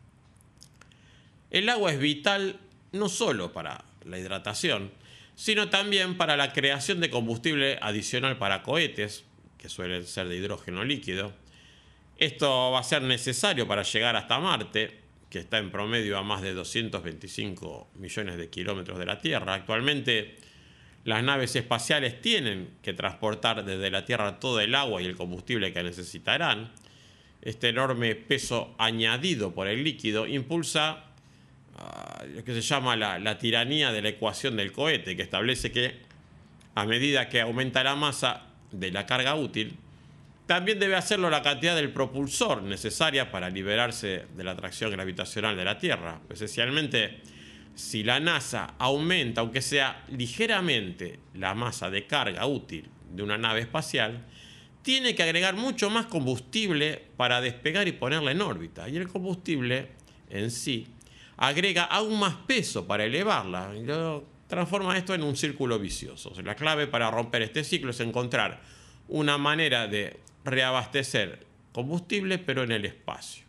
El agua es vital no solo para la hidratación, sino también para la creación de combustible adicional para cohetes, que suelen ser de hidrógeno líquido. Esto va a ser necesario para llegar hasta Marte, que está en promedio a más de 225 millones de kilómetros de la Tierra. Actualmente, las naves espaciales tienen que transportar desde la Tierra todo el agua y el combustible que necesitarán. Este enorme peso añadido por el líquido impulsa lo que se llama la tiranía de la ecuación del cohete, que establece que a medida que aumenta la masa de la carga útil, también debe hacerlo la cantidad del propulsor necesaria para liberarse de la atracción gravitacional de la Tierra. Esencialmente, si la NASA aumenta, aunque sea ligeramente, la masa de carga útil de una nave espacial, tiene que agregar mucho más combustible para despegar y ponerla en órbita. Y el combustible en sí agrega aún más peso para elevarla y lo transforma esto en un círculo vicioso. La clave para romper este ciclo es encontrar una manera de reabastecer combustible, pero en el espacio.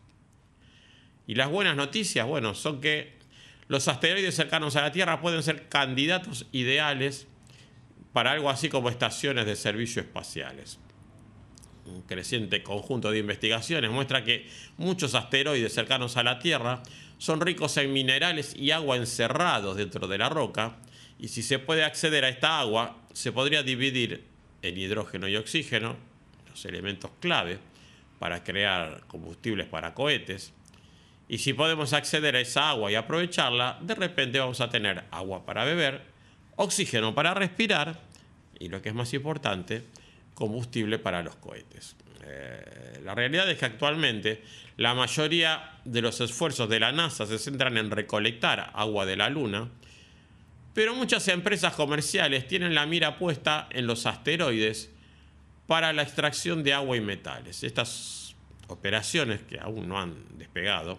Y las buenas noticias, bueno, son que los asteroides cercanos a la Tierra pueden ser candidatos ideales para algo así como estaciones de servicio espaciales. Un creciente conjunto de investigaciones muestra que muchos asteroides cercanos a la Tierra son ricos en minerales y agua encerrados dentro de la roca, y si se puede acceder a esta agua, se podría dividir en hidrógeno y oxígeno, los elementos clave para crear combustibles para cohetes. Y si podemos acceder a esa agua y aprovecharla, de repente vamos a tener agua para beber, oxígeno para respirar y, lo que es más importante, combustible para los cohetes. La realidad es que actualmente la mayoría de los esfuerzos de la NASA se centran en recolectar agua de la Luna, pero muchas empresas comerciales tienen la mira puesta en los asteroides para la extracción de agua y metales. Estas operaciones, que aún no han despegado,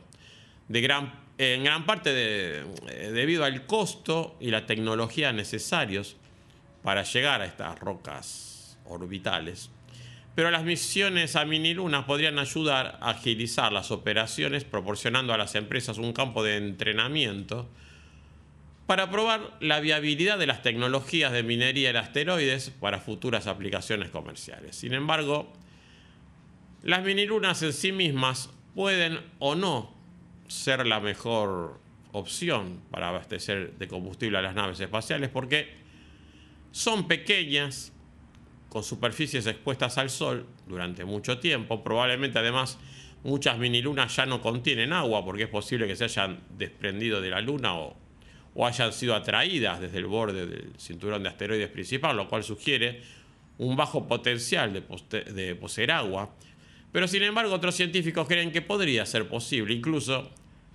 en gran parte debido al costo y la tecnología necesarios para llegar a estas rocas orbitales. Pero las misiones a minilunas podrían ayudar a agilizar las operaciones, proporcionando a las empresas un campo de entrenamiento para probar la viabilidad de las tecnologías de minería en asteroides para futuras aplicaciones comerciales. Sin embargo, las minilunas en sí mismas pueden o no ser la mejor opción para abastecer de combustible a las naves espaciales, porque son pequeñas, con superficies expuestas al sol durante mucho tiempo. Probablemente, además, muchas minilunas ya no contienen agua, porque es posible que se hayan desprendido de la Luna o hayan sido atraídas desde el borde del cinturón de asteroides principal, lo cual sugiere un bajo potencial de poseer agua. Pero, sin embargo, otros científicos creen que podría ser posible. Incluso,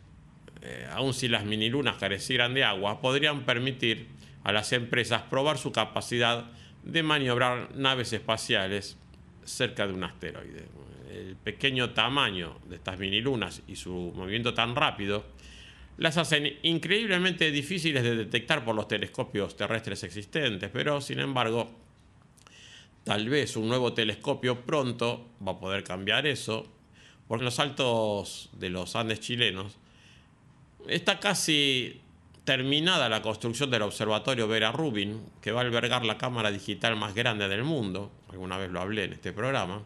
aun si las minilunas carecieran de agua, podrían permitir a las empresas probar su capacidad de maniobrar naves espaciales cerca de un asteroide. El pequeño tamaño de estas minilunas y su movimiento tan rápido las hacen increíblemente difíciles de detectar por los telescopios terrestres existentes, pero sin embargo Tal vez un nuevo telescopio pronto va a poder cambiar eso, porque en los altos de los Andes chilenos está casi terminada la construcción del observatorio Vera Rubin, que va a albergar la cámara digital más grande del mundo. Alguna vez lo hablé en este programa.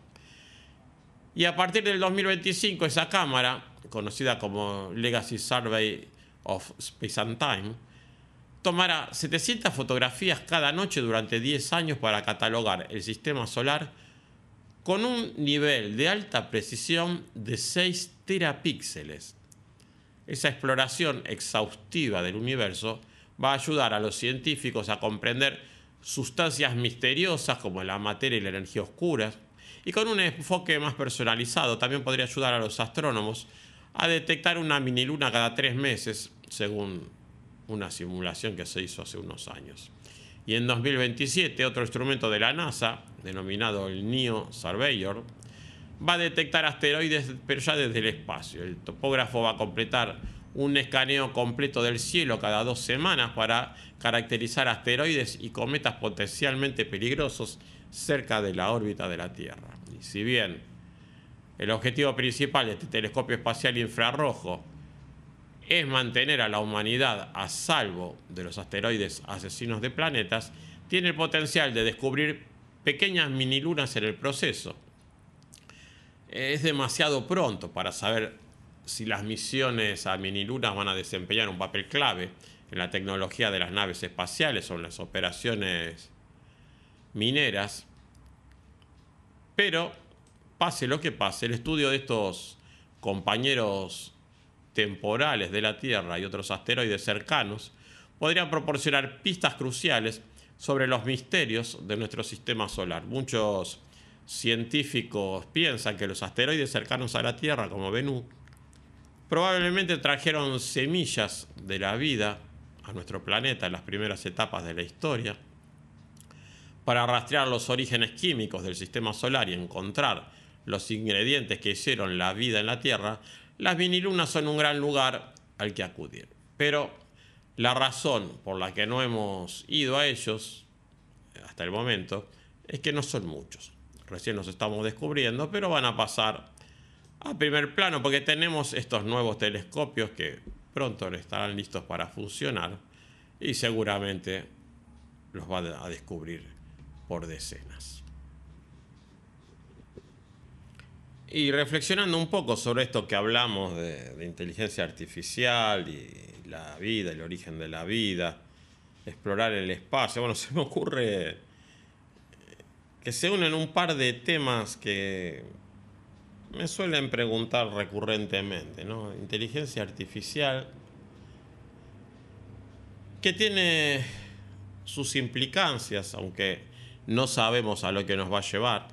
Y a partir del 2025 esa cámara, conocida como Legacy Survey of Space and Time, tomará 700 fotografías cada noche durante 10 años para catalogar el sistema solar con un nivel de alta precisión de 6 terapíxeles. Esa exploración exhaustiva del universo va a ayudar a los científicos a comprender sustancias misteriosas como la materia y la energía oscuras, y con un enfoque más personalizado también podría ayudar a los astrónomos a detectar una miniluna cada 3 meses, según una simulación que se hizo hace unos años. Y en 2027 otro instrumento de la NASA, denominado el NEO Surveyor, va a detectar asteroides, pero ya desde el espacio. El topógrafo va a completar un escaneo completo del cielo cada 2 semanas para caracterizar asteroides y cometas potencialmente peligrosos cerca de la órbita de la Tierra. Y si bien el objetivo principal de este telescopio espacial infrarrojo es mantener a la humanidad a salvo de los asteroides asesinos de planetas, tiene el potencial de descubrir pequeñas minilunas en el proceso. Es demasiado pronto para saber si las misiones a minilunas van a desempeñar un papel clave en la tecnología de las naves espaciales o en las operaciones mineras. Pero, pase lo que pase, el estudio de estos compañeros temporales de la Tierra y otros asteroides cercanos podrían proporcionar pistas cruciales sobre los misterios de nuestro sistema solar. Muchos científicos piensan que los asteroides cercanos a la Tierra, como Bennu, probablemente trajeron semillas de la vida a nuestro planeta en las primeras etapas de la historia. Para rastrear los orígenes químicos del sistema solar y encontrar los ingredientes que hicieron la vida en la Tierra, las minilunas son un gran lugar al que acudir. Pero la razón por la que no hemos ido a ellos hasta el momento es que no son muchos. Recién los estamos descubriendo, pero van a pasar a primer plano porque tenemos estos nuevos telescopios que pronto estarán listos para funcionar y seguramente los va a descubrir por decenas. Y reflexionando un poco sobre esto que hablamos de inteligencia artificial y la vida, el origen de la vida, explorar el espacio, bueno, se me ocurre que se unen un par de temas que me suelen preguntar recurrentemente, ¿no? Inteligencia artificial, que tiene sus implicancias, aunque no sabemos a lo que nos va a llevar.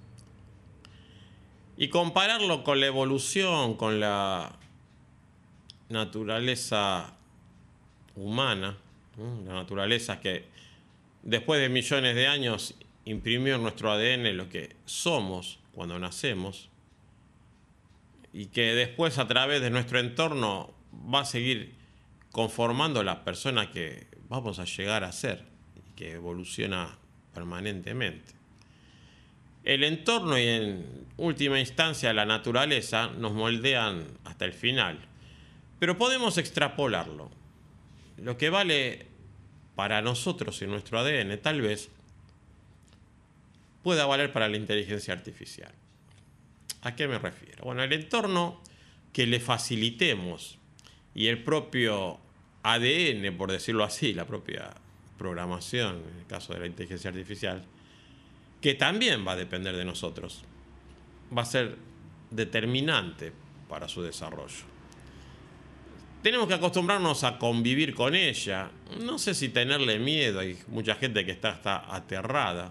Y compararlo con la evolución, con la naturaleza humana, ¿no? La naturaleza que después de millones de años imprimió en nuestro ADN lo que somos cuando nacemos y que después a través de nuestro entorno va a seguir conformando la persona que vamos a llegar a ser y que evoluciona permanentemente. El entorno y en última instancia la naturaleza nos moldean hasta el final, pero podemos extrapolarlo. Lo que vale para nosotros y nuestro ADN tal vez pueda valer para la inteligencia artificial. ¿A qué me refiero? Bueno, el entorno que le facilitemos y el propio ADN, por decirlo así, la propia programación, en el caso de la inteligencia artificial, que también va a depender de nosotros, va a ser determinante para su desarrollo. Tenemos que acostumbrarnos a convivir con ella. No sé si tenerle miedo, hay mucha gente que está aterrada.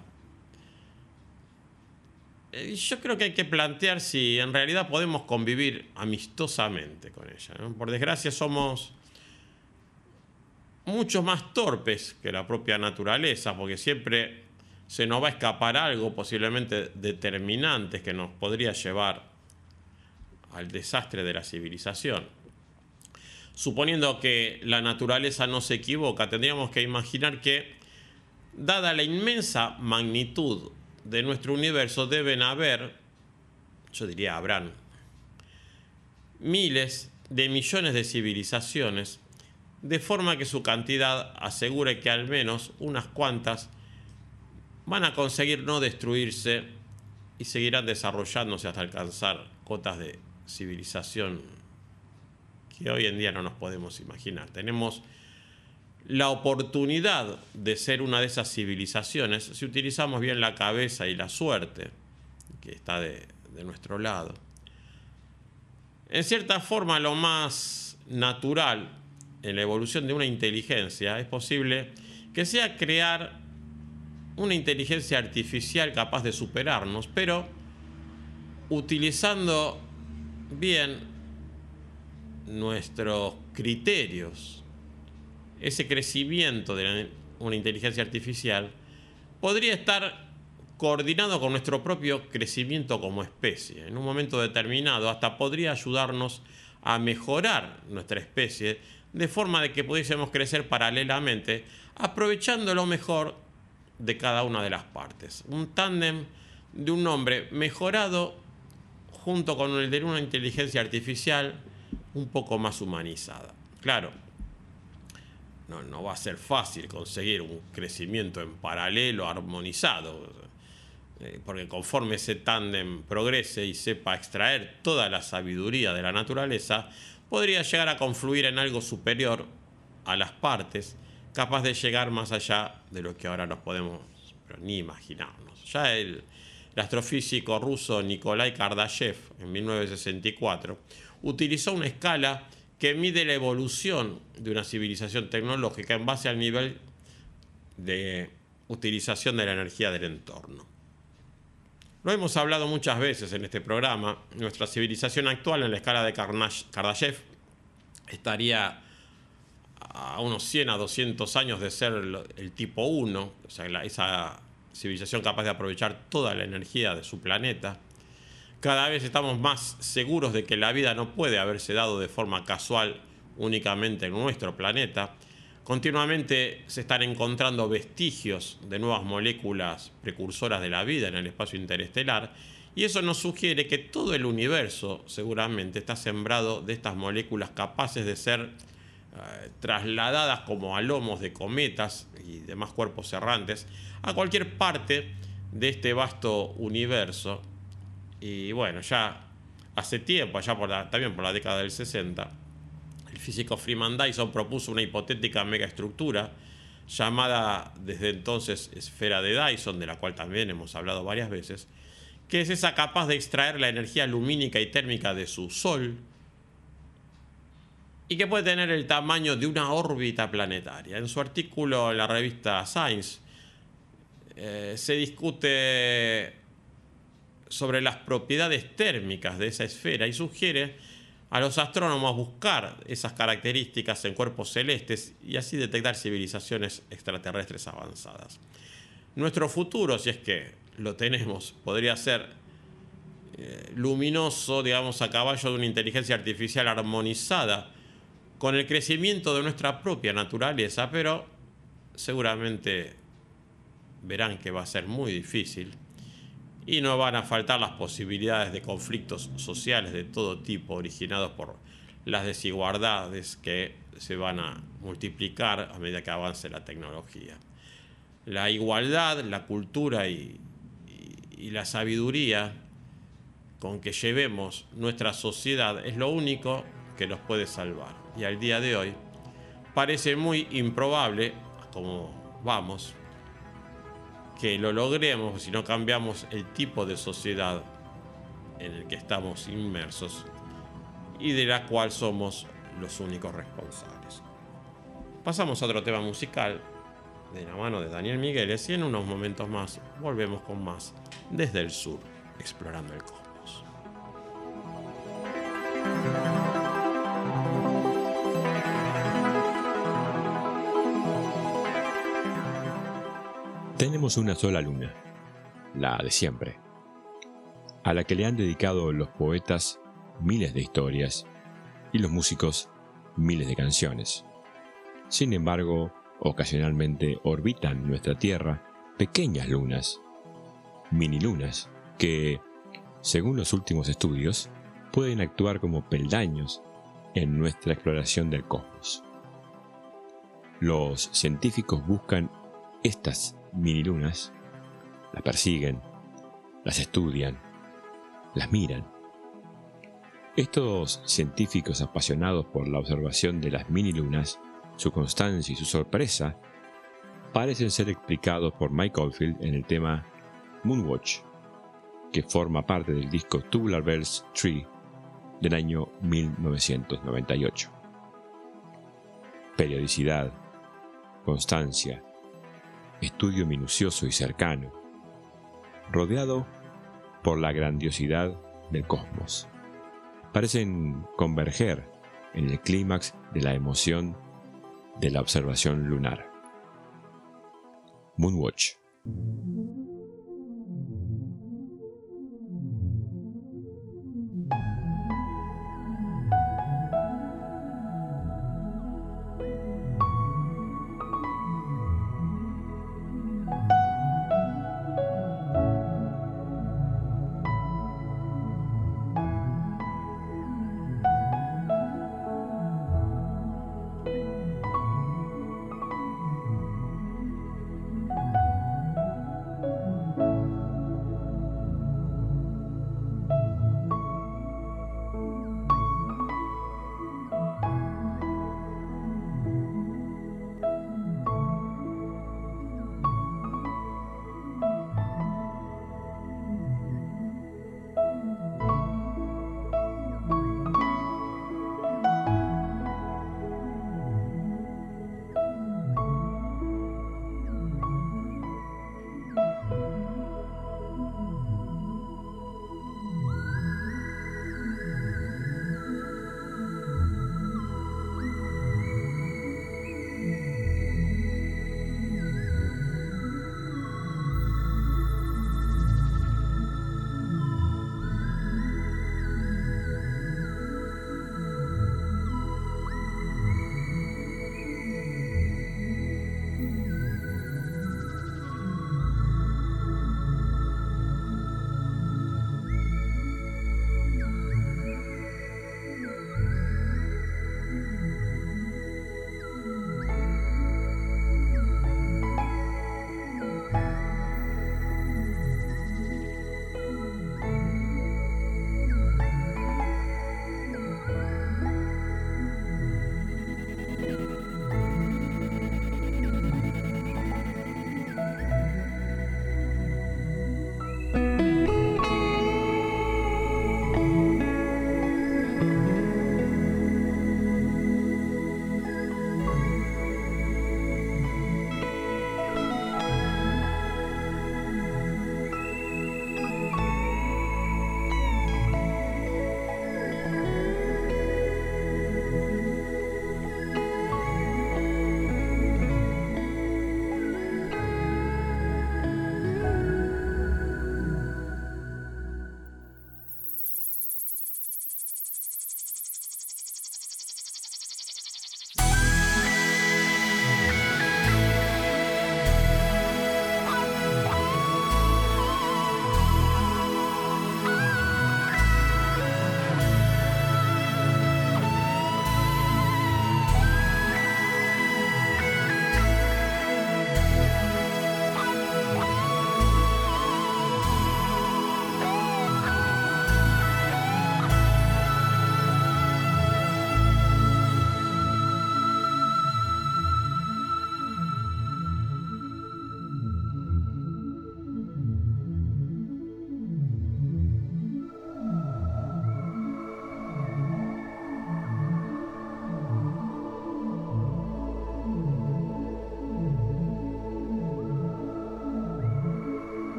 Yo creo que hay que plantear si en realidad podemos convivir amistosamente con ella, ¿no? Por desgracia somos mucho más torpes que la propia naturaleza, porque siempre se nos va a escapar algo posiblemente determinante que nos podría llevar al desastre de la civilización. Suponiendo que la naturaleza no se equivoca, tendríamos que imaginar que, dada la inmensa magnitud de nuestro universo deben haber, yo diría habrán, miles de millones de civilizaciones, de forma que su cantidad asegure que al menos unas cuantas van a conseguir no destruirse y seguirán desarrollándose hasta alcanzar cotas de civilización que hoy en día no nos podemos imaginar. Tenemos la oportunidad de ser una de esas civilizaciones si utilizamos bien la cabeza y la suerte que está de nuestro lado. En cierta forma, lo más natural en la evolución de una inteligencia es posible que sea crear una inteligencia artificial capaz de superarnos, pero utilizando bien nuestros criterios. Ese crecimiento de una inteligencia artificial podría estar coordinado con nuestro propio crecimiento como especie. En un momento determinado hasta podría ayudarnos a mejorar nuestra especie de forma de que pudiésemos crecer paralelamente, aprovechando lo mejor de cada una de las partes. Un tándem de un hombre mejorado junto con el de una inteligencia artificial un poco más humanizada. Claro, no va a ser fácil conseguir un crecimiento en paralelo, armonizado, porque conforme ese tándem progrese y sepa extraer toda la sabiduría de la naturaleza, podría llegar a confluir en algo superior a las partes, capaz de llegar más allá de lo que ahora nos podemos ni imaginarnos. Ya el astrofísico ruso Nikolai Kardashev, en 1964, utilizó una escala que mide la evolución de una civilización tecnológica en base al nivel de utilización de la energía del entorno. Lo hemos hablado muchas veces en este programa. Nuestra civilización actual en la escala de Kardashev estaría a unos 100 a 200 años de ser el tipo 1, o sea, esa civilización capaz de aprovechar toda la energía de su planeta. Cada vez estamos más seguros de que la vida no puede haberse dado de forma casual únicamente en nuestro planeta. Continuamente se están encontrando vestigios de nuevas moléculas precursoras de la vida en el espacio interestelar, y eso nos sugiere que todo el universo seguramente está sembrado de estas moléculas capaces de ser trasladadas como a lomos de cometas y demás cuerpos errantes a cualquier parte de este vasto universo. Y bueno, ya hace tiempo, también por la década del 60, el físico Freeman Dyson propuso una hipotética megaestructura llamada desde entonces esfera de Dyson, de la cual también hemos hablado varias veces, que es esa capaz de extraer la energía lumínica y térmica de su Sol y que puede tener el tamaño de una órbita planetaria. En su artículo en la revista Science se discute sobre las propiedades térmicas de esa esfera y sugiere a los astrónomos buscar esas características en cuerpos celestes y así detectar civilizaciones extraterrestres avanzadas. Nuestro futuro, si es que lo tenemos, podría ser luminoso, digamos, a caballo de una inteligencia artificial armonizada con el crecimiento de nuestra propia naturaleza, pero seguramente verán que va a ser muy difícil y no van a faltar las posibilidades de conflictos sociales de todo tipo originados por las desigualdades que se van a multiplicar a medida que avance la tecnología. La igualdad, la cultura y la sabiduría con que llevemos nuestra sociedad es lo único que nos puede salvar. Y al día de hoy parece muy improbable, como vamos, que lo logremos si no cambiamos el tipo de sociedad en el que estamos inmersos y de la cual somos los únicos responsables. Pasamos a otro tema musical de la mano de Daniel Migueles y en unos momentos más volvemos con más Desde el Sur, explorando el cosmos. Tenemos una sola luna, la de siempre, a la que le han dedicado los poetas miles de historias y los músicos miles de canciones. Sin embargo, ocasionalmente orbitan nuestra Tierra pequeñas lunas, minilunas que, según los últimos estudios, pueden actuar como peldaños en nuestra exploración del cosmos. Los científicos buscan estas minilunas, las persiguen, las estudian, las miran. Estos científicos apasionados por la observación de las minilunas, su constancia y su sorpresa, parecen ser explicados por Mike Oldfield en el tema Moonwatch, que forma parte del disco Tubular Bells 3 del año 1998. Periodicidad, constancia, estudio minucioso y cercano, rodeado por la grandiosidad del cosmos, parecen converger en el clímax de la emoción de la observación lunar. Moonwatch.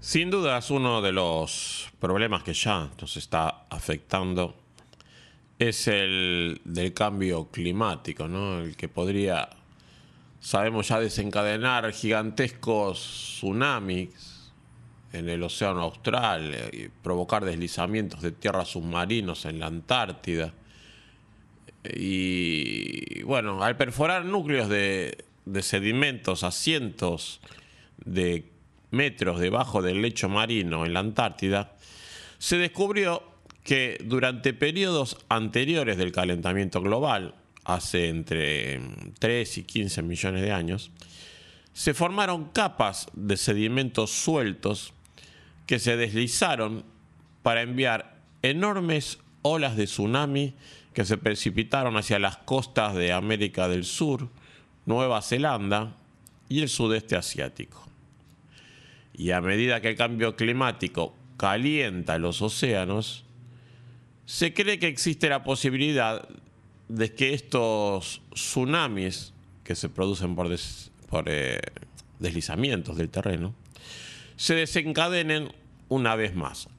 Sin duda es uno de los problemas que ya nos está afectando, es el del cambio climático, ¿no? El que podría, sabemos ya, desencadenar gigantescos tsunamis en el océano austral y provocar deslizamientos de tierras submarinos en la Antártida. Y bueno, al perforar núcleos de sedimentos a cientos de metros debajo del lecho marino en la Antártida, se descubrió que durante periodos anteriores del calentamiento global, hace entre 3 y 15 millones de años, se formaron capas de sedimentos sueltos que se deslizaron para enviar enormes olas de tsunami que se precipitaron hacia las costas de América del Sur, Nueva Zelanda y el sudeste asiático. Y a medida que el cambio climático calienta los océanos, se cree que existe la posibilidad de que estos tsunamis que se producen por deslizamientos del terreno se desencadenen una vez más.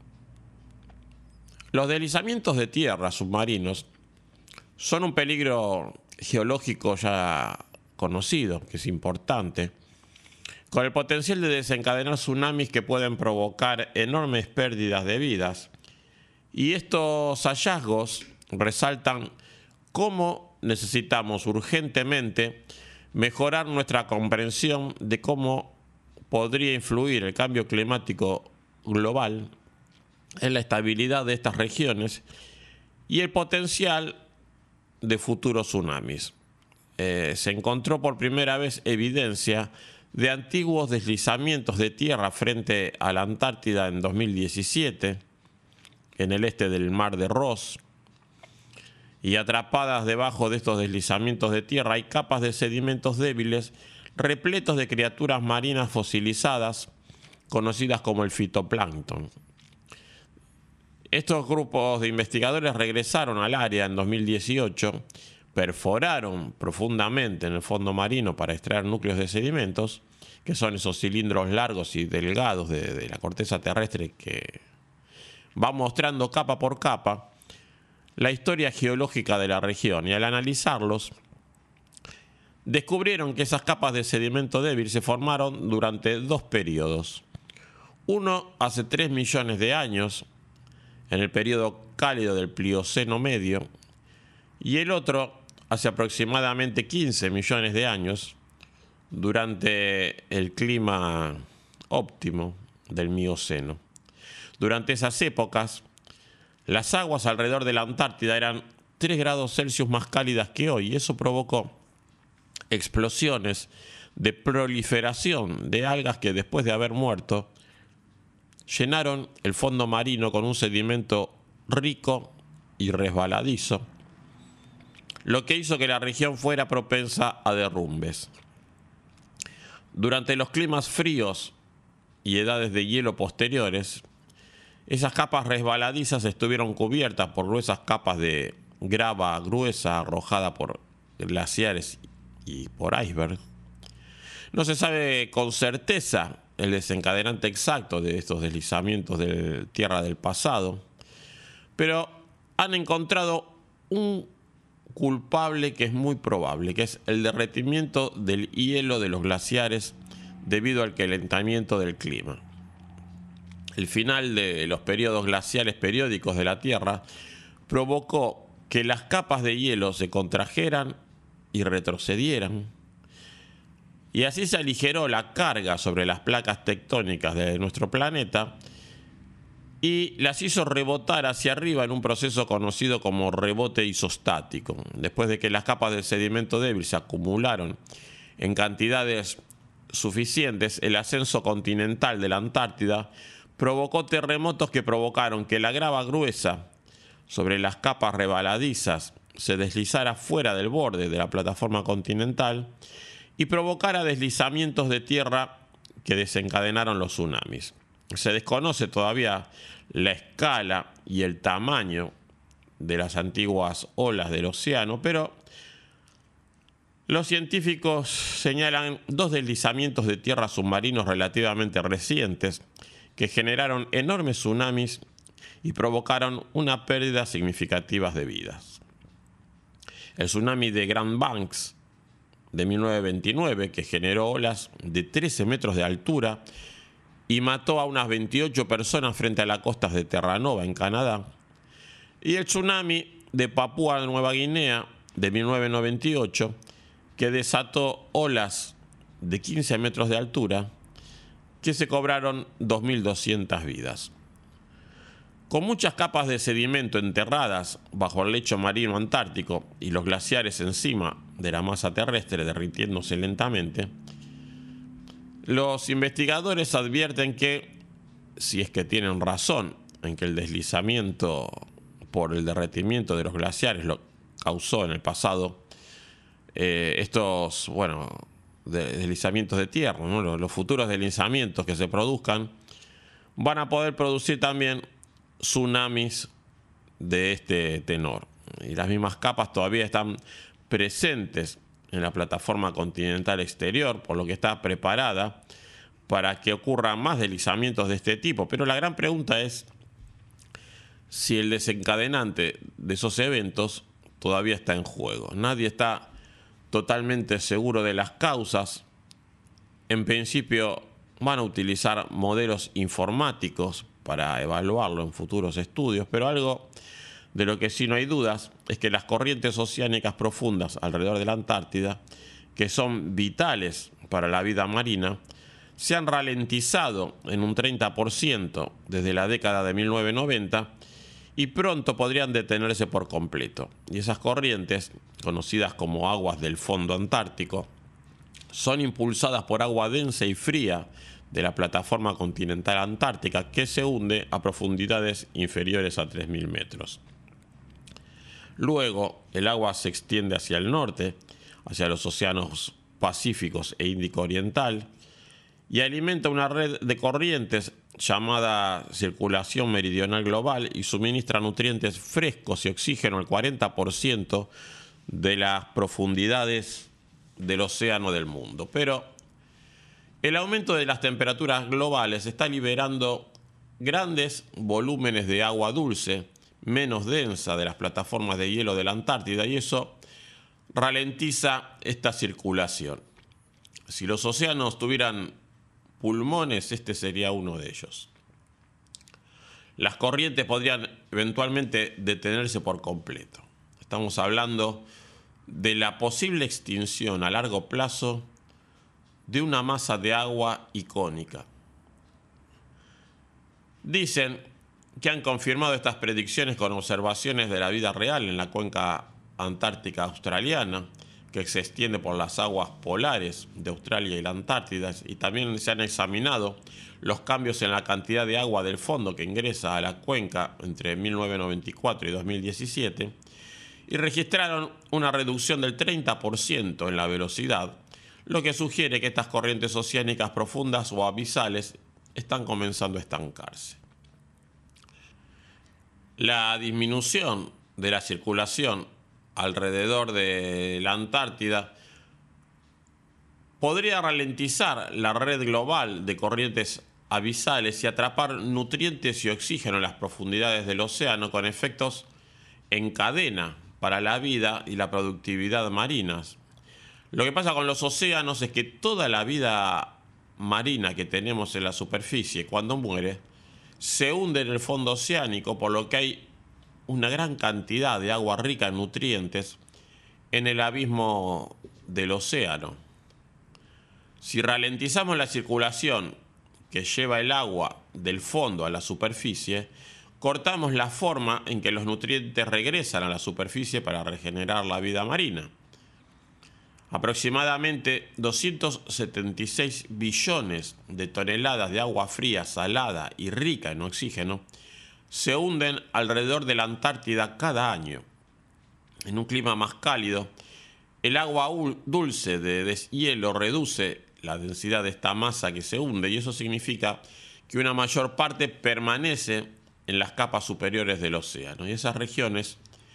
Los deslizamientos de tierra submarinos son un peligro geológico ya conocido, que es importante, con el potencial de desencadenar tsunamis que pueden provocar enormes pérdidas de vidas. Y estos hallazgos resaltan cómo necesitamos urgentemente mejorar nuestra comprensión de cómo podría influir el cambio climático global en la estabilidad de estas regiones y el potencial de futuros tsunamis. Se encontró por primera vez evidencia de antiguos deslizamientos de tierra frente a la Antártida en 2017, en el este del Mar de Ross, y atrapadas debajo de estos deslizamientos de tierra hay capas de sedimentos débiles repletos de criaturas marinas fosilizadas conocidas como el fitoplancton. Estos grupos de investigadores regresaron al área en 2018, perforaron profundamente en el fondo marino para extraer núcleos de sedimentos, que son esos cilindros largos y delgados de la corteza terrestre que van mostrando capa por capa la historia geológica de la región. Y al analizarlos, descubrieron que esas capas de sedimento débil se formaron durante dos periodos. Uno hace 3 millones de años, en el periodo cálido del Plioceno medio, y el otro hace aproximadamente 15 millones de años, durante el clima óptimo del Mioceno. Durante esas épocas, las aguas alrededor de la Antártida eran 3 grados Celsius más cálidas que hoy, y eso provocó explosiones de proliferación de algas que, después de haber muerto, llenaron el fondo marino con un sedimento rico y resbaladizo, lo que hizo que la región fuera propensa a derrumbes. Durante los climas fríos y edades de hielo posteriores, esas capas resbaladizas estuvieron cubiertas por gruesas capas de grava gruesa arrojada por glaciares y por iceberg. No se sabe con certeza el desencadenante exacto de estos deslizamientos de tierra del pasado, pero han encontrado un culpable que es muy probable, que es el derretimiento del hielo de los glaciares debido al calentamiento del clima. El final de los periodos glaciales periódicos de la Tierra provocó que las capas de hielo se contrajeran y retrocedieran, y así se aligeró la carga sobre las placas tectónicas de nuestro planeta y las hizo rebotar hacia arriba en un proceso conocido como rebote isostático. Después de que las capas de sedimento débil se acumularon en cantidades suficientes, el ascenso continental de la Antártida provocó terremotos que provocaron que la grava gruesa sobre las capas resbaladizas se deslizara fuera del borde de la plataforma continental y provocara deslizamientos de tierra que desencadenaron los tsunamis. Se desconoce todavía la escala y el tamaño de las antiguas olas del océano, pero Los científicos señalan 2 deslizamientos de tierra submarinos relativamente recientes que generaron enormes tsunamis y provocaron una pérdida significativa de vidas. El tsunami de Grand Banks de 1929, que generó olas de 13 metros de altura y mató a unas 28 personas frente a las costas de Terranova, en Canadá. Y el tsunami de Papúa Nueva Guinea de 1998, que desató olas de 15 metros de altura, que se cobraron 2.200 vidas. Con muchas capas de sedimento enterradas bajo el lecho marino antártico y los glaciares encima de la masa terrestre derritiéndose lentamente, los investigadores advierten que, si es que tienen razón en que el deslizamiento por el derretimiento de los glaciares lo causó en el pasado, estos deslizamientos de tierra, ¿no? Los futuros deslizamientos que se produzcan van a poder producir también tsunamis de este tenor. Y las mismas capas todavía están presentes en la plataforma continental exterior, por lo que está preparada para que ocurran más deslizamientos de este tipo. Pero la gran pregunta es si el desencadenante de esos eventos todavía está en juego. Nadie está totalmente seguro de las causas. En principio van a utilizar modelos informáticos para evaluarlo en futuros estudios, pero algo de lo que sí no hay dudas es que las corrientes oceánicas profundas alrededor de la Antártida, que son vitales para la vida marina, se han ralentizado en un 30% desde la década de 1990 y pronto podrían detenerse por completo. Y esas corrientes, conocidas como aguas del fondo antártico, son impulsadas por agua densa y fría de la plataforma continental antártica, que se hunde a profundidades inferiores a 3.000 metros. Luego, el agua se extiende hacia el norte, hacia los océanos Pacíficos e Índico Oriental, y alimenta una red de corrientes llamada circulación meridional global y suministra nutrientes frescos y oxígeno al 40% de las profundidades del océano del mundo. Pero el aumento de las temperaturas globales está liberando grandes volúmenes de agua dulce, menos densa, de las plataformas de hielo de la Antártida, y eso ralentiza esta circulación. Si los océanos tuvieran pulmones, este sería uno de ellos. Las corrientes podrían eventualmente detenerse por completo. Estamos hablando de la posible extinción a largo plazo de una masa de agua icónica. Dicen que han confirmado estas predicciones con observaciones de la vida real en la cuenca antártica australiana, que se extiende por las aguas polares de Australia y la Antártida, y también se han examinado los cambios en la cantidad de agua del fondo que ingresa a la cuenca entre 1994 y 2017, y registraron una reducción del 30% en la velocidad, lo que sugiere que estas corrientes oceánicas profundas o abisales están comenzando a estancarse. La disminución de la circulación alrededor de la Antártida podría ralentizar la red global de corrientes abisales y atrapar nutrientes y oxígeno en las profundidades del océano, con efectos en cadena para la vida y la productividad marinas. Lo que pasa con los océanos es que toda la vida marina que tenemos en la superficie, cuando muere, se hunde en el fondo oceánico, por lo que hay una gran cantidad de agua rica en nutrientes en el abismo del océano. Si ralentizamos la circulación que lleva el agua del fondo a la superficie, cortamos la forma en que los nutrientes regresan a la superficie para regenerar la vida marina. Aproximadamente 276 billones de toneladas de agua fría, salada y rica en oxígeno se hunden alrededor de la Antártida cada año. En un clima más cálido, el agua dulce de deshielo reduce la densidad de esta masa que se hunde, y eso significa que una mayor parte permanece en las capas superiores del océano. Y esas regiones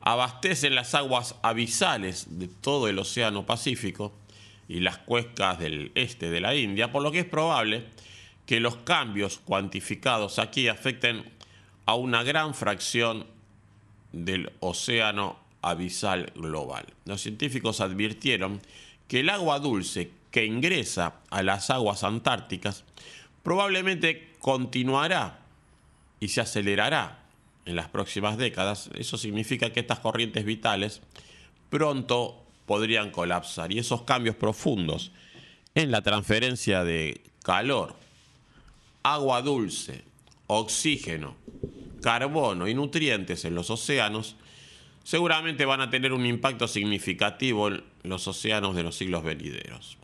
abastecen las aguas abisales de todo el Océano Pacífico y las cuencas del este de la India, por lo que es probable que los cambios cuantificados aquí afecten a una gran fracción del océano abisal global. Los científicos advirtieron que el agua dulce que ingresa a las aguas antárticas probablemente continuará y se acelerará en las próximas décadas. Eso significa que estas corrientes vitales pronto podrían colapsar, y esos cambios profundos en la transferencia de calor, agua dulce, oxígeno, carbono y nutrientes en los océanos seguramente van a tener un impacto significativo en los océanos de los siglos venideros.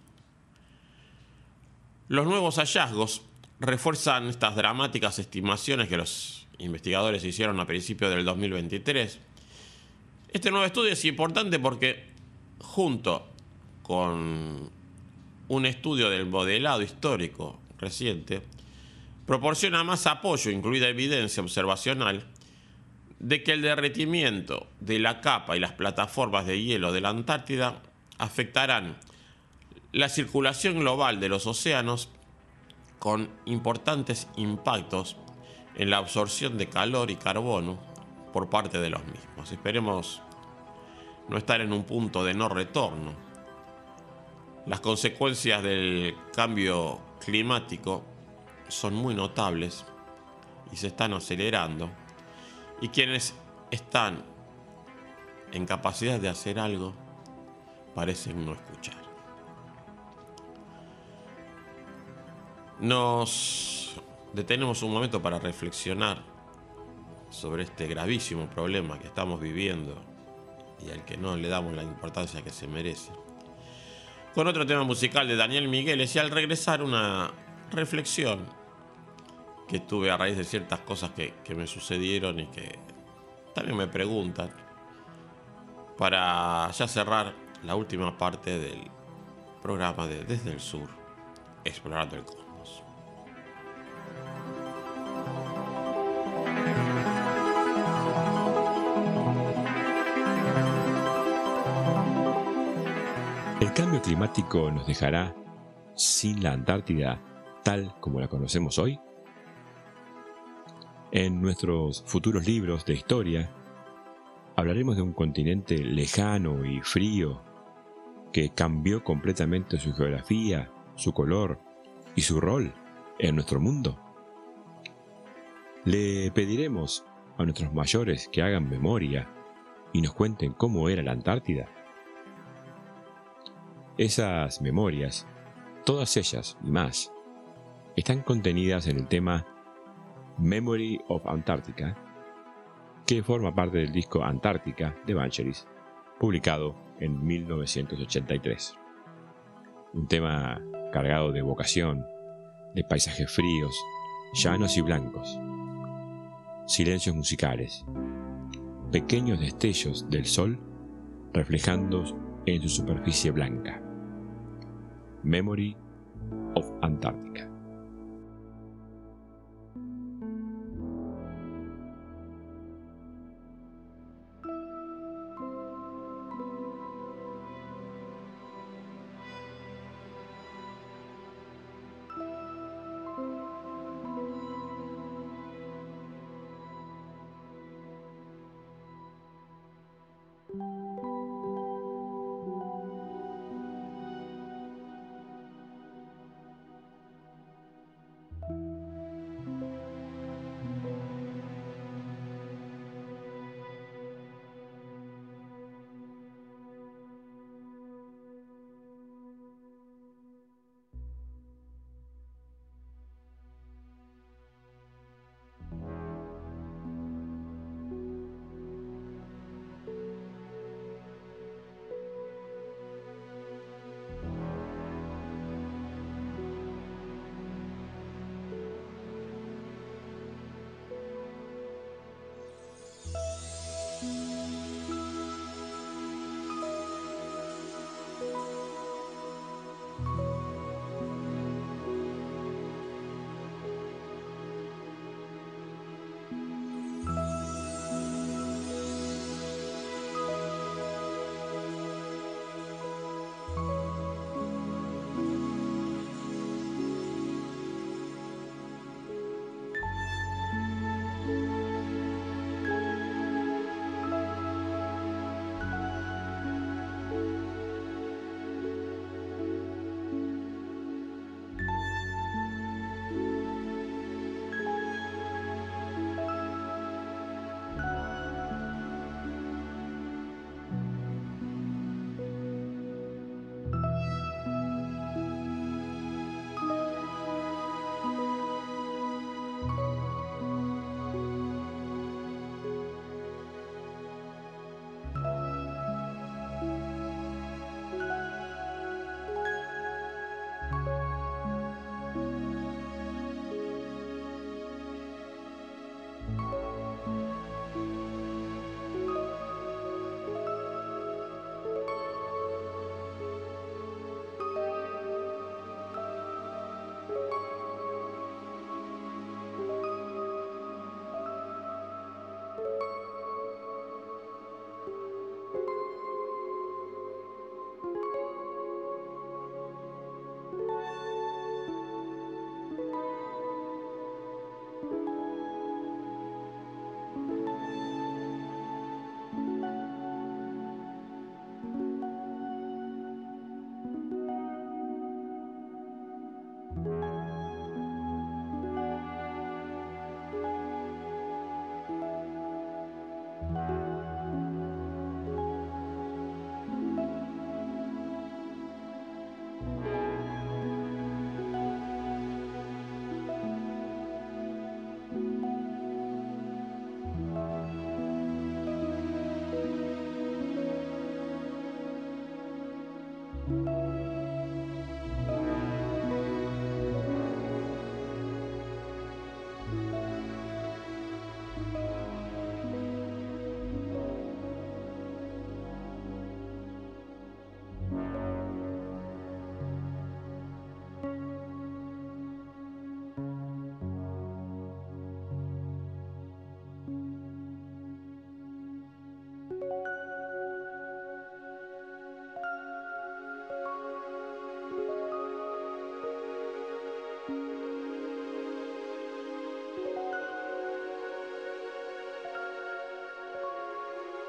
Los nuevos hallazgos refuerzan estas dramáticas estimaciones que los investigadores hicieron a principios del 2023. Este nuevo estudio es importante porque, junto con un estudio del modelado histórico reciente, proporciona más apoyo, incluida evidencia observacional, de que el derretimiento de la capa y las plataformas de hielo de la Antártida afectarán la circulación global de los océanos con importantes impactos en la absorción de calor y carbono por parte de los mismos. Esperemos no estar en un punto de no retorno. Las consecuencias del cambio climático son muy notables y se están acelerando, y quienes están en capacidad de hacer algo parecen no escuchar. Nos detenemos un momento para reflexionar sobre este gravísimo problema que estamos viviendo y al que no le damos la importancia que se merece, con otro tema musical de Daniel Migueles, y al regresar una reflexión que tuve a raíz de ciertas cosas que me sucedieron y que también me preguntan, para ya cerrar la última parte del programa de Desde el Sur, Explorando el Cosmos. El cambio climático nos dejará sin la Antártida tal como la conocemos hoy. En nuestros futuros libros de historia hablaremos de un continente lejano y frío que cambió completamente su geografía, su color y su rol en nuestro mundo. Le pediremos a nuestros mayores que hagan memoria y nos cuenten cómo era la Antártida. Esas memorias, todas ellas y más, están contenidas en el tema Memory of Antarctica, que forma parte del disco Antártica de Vangelis, publicado en 1983. Un tema cargado de evocación, de paisajes fríos, llanos y blancos, silencios musicales, pequeños destellos del sol reflejando en su superficie blanca. Memory of Antarctica.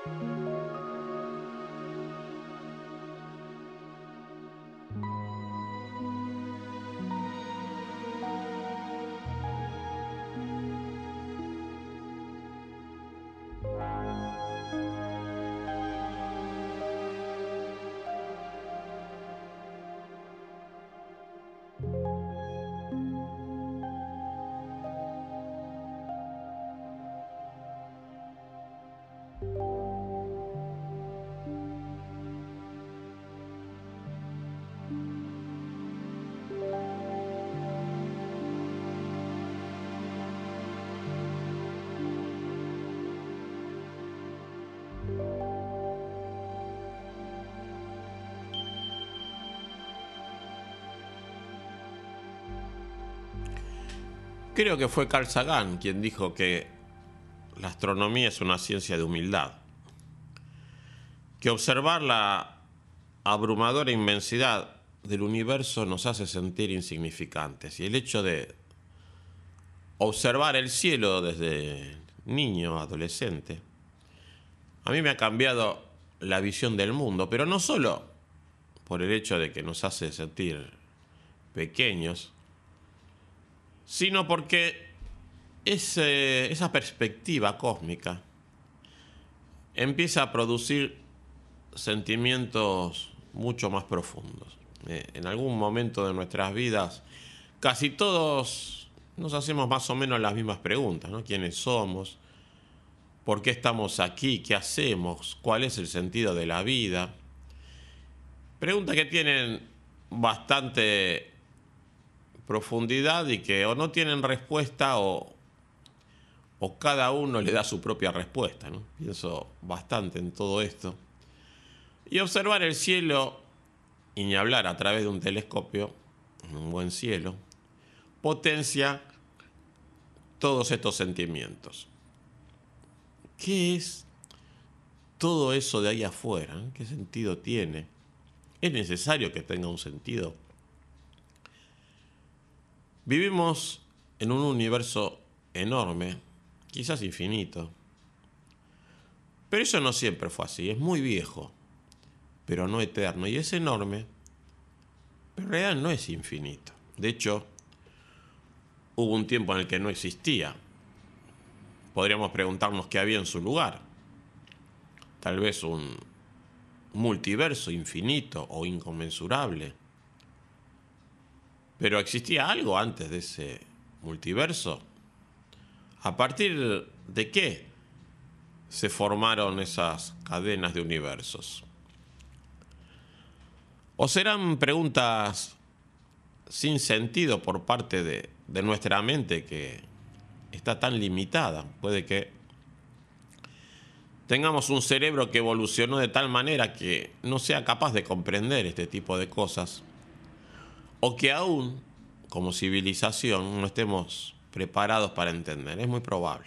Creo que fue Carl Sagan quien dijo que la astronomía es una ciencia de humildad, que observar la abrumadora inmensidad del universo nos hace sentir insignificantes, y el hecho de observar el cielo desde niño, adolescente, a mí me ha cambiado la visión del mundo, pero no solo por el hecho de que nos hace sentir pequeños, sino porque esa perspectiva cósmica empieza a producir sentimientos mucho más profundos. En algún momento de nuestras vidas, casi todos nos hacemos más o menos las mismas preguntas, ¿no? ¿Quiénes somos? ¿Por qué estamos aquí? ¿Qué hacemos? ¿Cuál es el sentido de la vida? Preguntas que tienen bastante profundidad y que o no tienen respuesta o cada uno le da su propia respuesta, ¿no? Pienso bastante en todo esto. Y observar el cielo, y ni hablar a través de un telescopio, un buen cielo, potencia todos estos sentimientos. ¿Qué es todo eso de ahí afuera? ¿Qué sentido tiene? ¿Es necesario que tenga un sentido? Vivimos en un universo enorme, quizás infinito. Pero eso no siempre fue así. Es muy viejo, pero no eterno. Y es enorme, pero en realidad no es infinito. De hecho, hubo un tiempo en el que no existía. Podríamos preguntarnos qué había en su lugar. Tal vez un multiverso infinito o inconmensurable. Pero ¿existía algo antes de ese multiverso? ¿A partir de qué se formaron esas cadenas de universos? ¿O serán preguntas sin sentido por parte de nuestra mente que está tan limitada? Puede que tengamos un cerebro que evolucionó de tal manera que no sea capaz de comprender este tipo de cosas. O que aún, como civilización, no estemos preparados para entender. Es muy probable.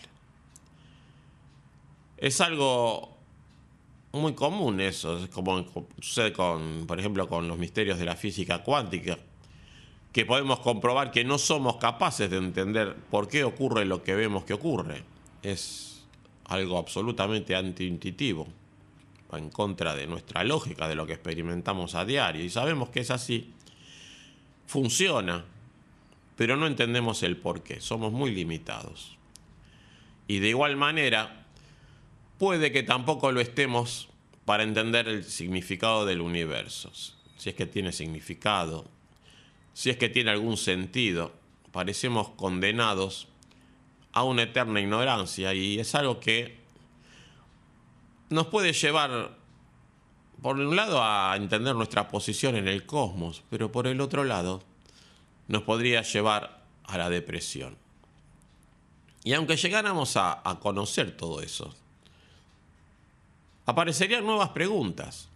Es algo muy común eso. Es como sucede por ejemplo, con los misterios de la física cuántica, que podemos comprobar que no somos capaces de entender por qué ocurre lo que vemos que ocurre. Es algo absolutamente antiintuitivo, va en contra de nuestra lógica, de lo que experimentamos a diario. Y sabemos que es así. Funciona, pero no entendemos el porqué. Somos muy limitados. Y de igual manera, puede que tampoco lo estemos para entender el significado del universo. Si es que tiene significado, si es que tiene algún sentido, parecemos condenados a una eterna ignorancia, y es algo que nos puede llevar, por un lado, a entender nuestra posición en el cosmos, pero por el otro lado, nos podría llevar a la depresión. Y aunque llegáramos a conocer todo eso, aparecerían nuevas preguntas.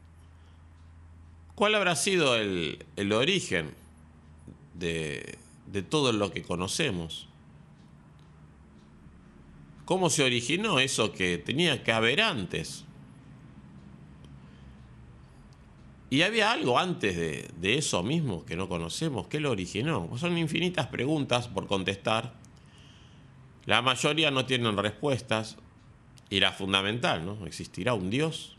¿Cuál habrá sido el origen de todo lo que conocemos? ¿Cómo se originó eso que tenía que haber antes? ¿Y había algo antes de eso mismo que no conocemos? ¿Qué lo originó? Son infinitas preguntas por contestar. La mayoría no tienen respuestas. y la fundamental, ¿no? ¿Existirá un Dios?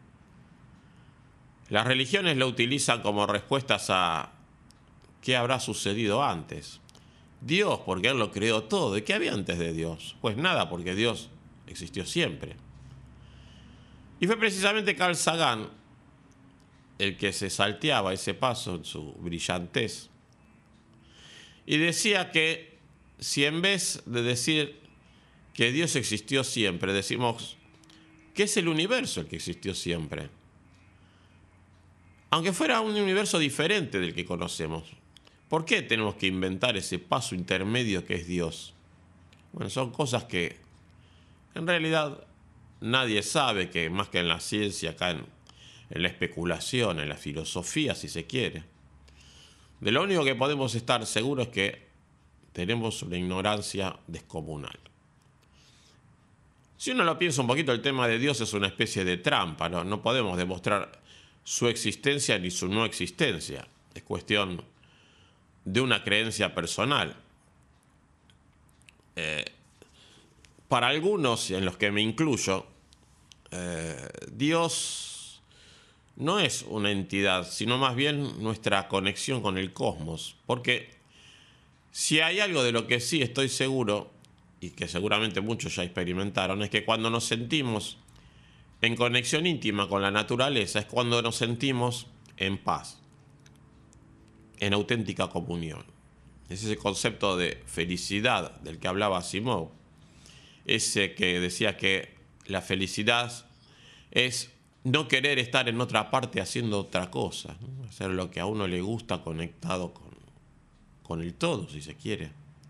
Las religiones lo utilizan como respuestas a qué habrá sucedido antes. Dios, porque Él lo creó todo. ¿Y qué había antes de Dios? Pues nada, porque Dios existió siempre. Y fue precisamente Carl Sagan el que se salteaba ese paso en su brillantez. Y decía que si en vez de decir que Dios existió siempre, decimos que es el universo el que existió siempre, aunque fuera un universo diferente del que conocemos, ¿por qué tenemos que inventar ese paso intermedio que es Dios? Bueno, son cosas que en realidad nadie sabe, que más que en la ciencia, acá en la especulación, en la filosofía, si se quiere. De lo único que podemos estar seguros es que tenemos una ignorancia descomunal. Si uno lo piensa un poquito, el tema de Dios es una especie de trampa, ¿no? No podemos demostrar su existencia ni su no existencia. Es cuestión de una creencia personal. Para algunos, en los que me incluyo, Dios no es una entidad, sino más bien nuestra conexión con el cosmos. Porque si hay algo de lo que sí estoy seguro, y que seguramente muchos ya experimentaron, es que cuando nos sentimos en conexión íntima con la naturaleza, es cuando nos sentimos en paz, en auténtica comunión. Es ese concepto de felicidad del que hablaba Asimov, ese que decía que la felicidad es no querer estar en otra parte haciendo otra cosa, ¿no? Hacer lo que a uno le gusta conectado con el todo, si se quiere.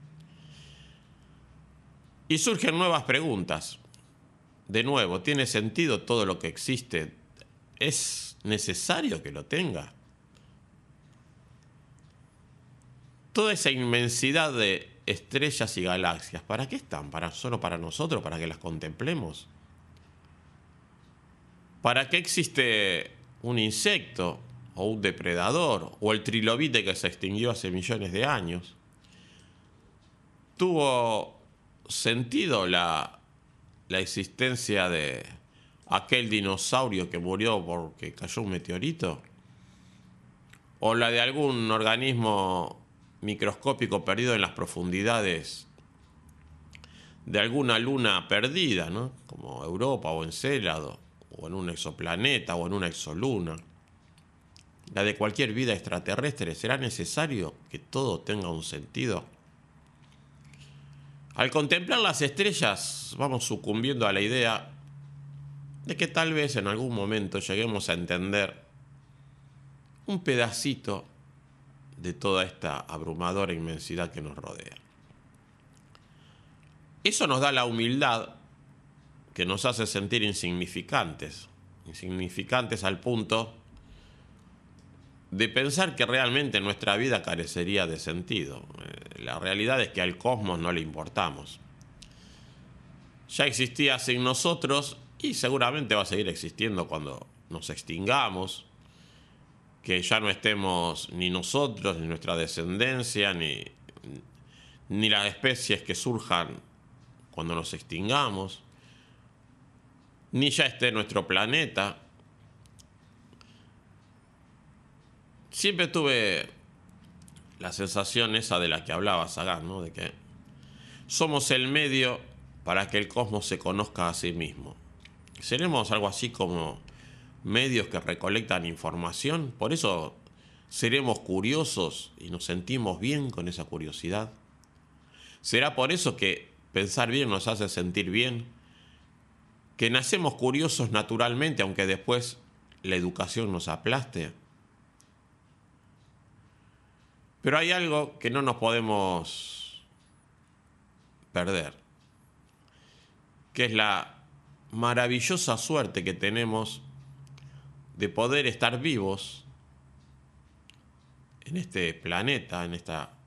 Y surgen nuevas preguntas. De nuevo, ¿tiene sentido todo lo que existe? ¿Es necesario que lo tenga? Toda esa inmensidad de estrellas y galaxias, ¿para qué están? ¿Solo para nosotros? ¿Para que las contemplemos? ¿Para qué existe un insecto o un depredador o el trilobite que se extinguió hace millones de años? ¿Tuvo sentido la existencia de aquel dinosaurio que murió porque cayó un meteorito? ¿O la de algún organismo microscópico perdido en las profundidades de alguna luna perdida, ¿no? Como Europa o Encélado, o en un exoplaneta o en una exoluna? La de cualquier vida extraterrestre. ¿Será necesario que todo tenga un sentido? Al contemplar las estrellas, vamos sucumbiendo a la idea de que tal vez en algún momento lleguemos a entender un pedacito de toda esta abrumadora inmensidad que nos rodea. Eso nos da la humildad que nos hace sentir insignificantes al punto de pensar que realmente nuestra vida carecería de sentido. La realidad es que al cosmos no le importamos. Ya existía sin nosotros y seguramente va a seguir existiendo cuando nos extingamos, que ya no estemos ni nosotros, ni nuestra descendencia, ni las especies que surjan cuando nos extingamos, ni ya esté nuestro planeta. Siempre tuve la sensación esa de la que hablaba Sagan, ¿no? De que somos el medio para que el cosmos se conozca a sí mismo. ¿Seremos algo así como medios que recolectan información? ¿Por eso seremos curiosos y nos sentimos bien con esa curiosidad? ¿Será por eso que pensar bien nos hace sentir bien? ¿Que nacemos curiosos naturalmente, aunque después la educación nos aplaste? Pero hay algo que no nos podemos perder, que es la maravillosa suerte que tenemos de poder estar vivos en este planeta, en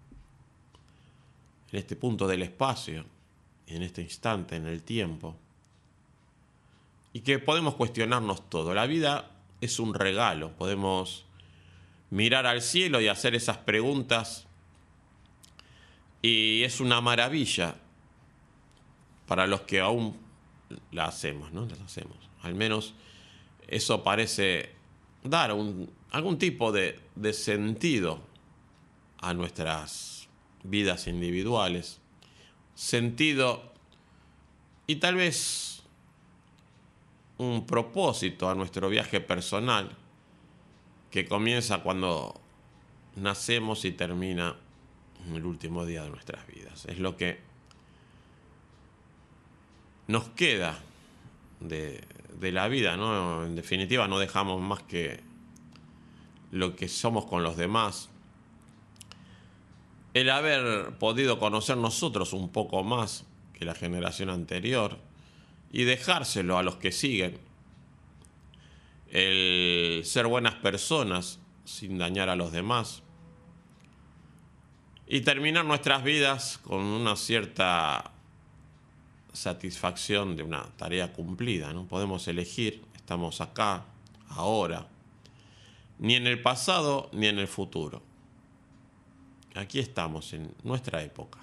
este punto del espacio, en este instante, en el tiempo, y que podemos cuestionarnos todo. La vida es un regalo, podemos mirar al cielo y hacer esas preguntas, y es una maravilla para los que aún la hacemos, ¿no? Las hacemos. Al menos eso parece dar algún tipo de sentido a nuestras vidas individuales. Sentido y tal vez un propósito a nuestro viaje personal que comienza cuando nacemos y termina en el último día de nuestras vidas. Es lo que nos queda de la vida, ¿no? En definitiva, no dejamos más que lo que somos con los demás. El haber podido conocer nosotros un poco más que la generación anterior y dejárselo a los que siguen. El ser buenas personas sin dañar a los demás. Y terminar nuestras vidas con una cierta satisfacción de una tarea cumplida, ¿no? Podemos elegir, estamos acá, ahora, ni en el pasado ni en el futuro. Aquí estamos en nuestra época.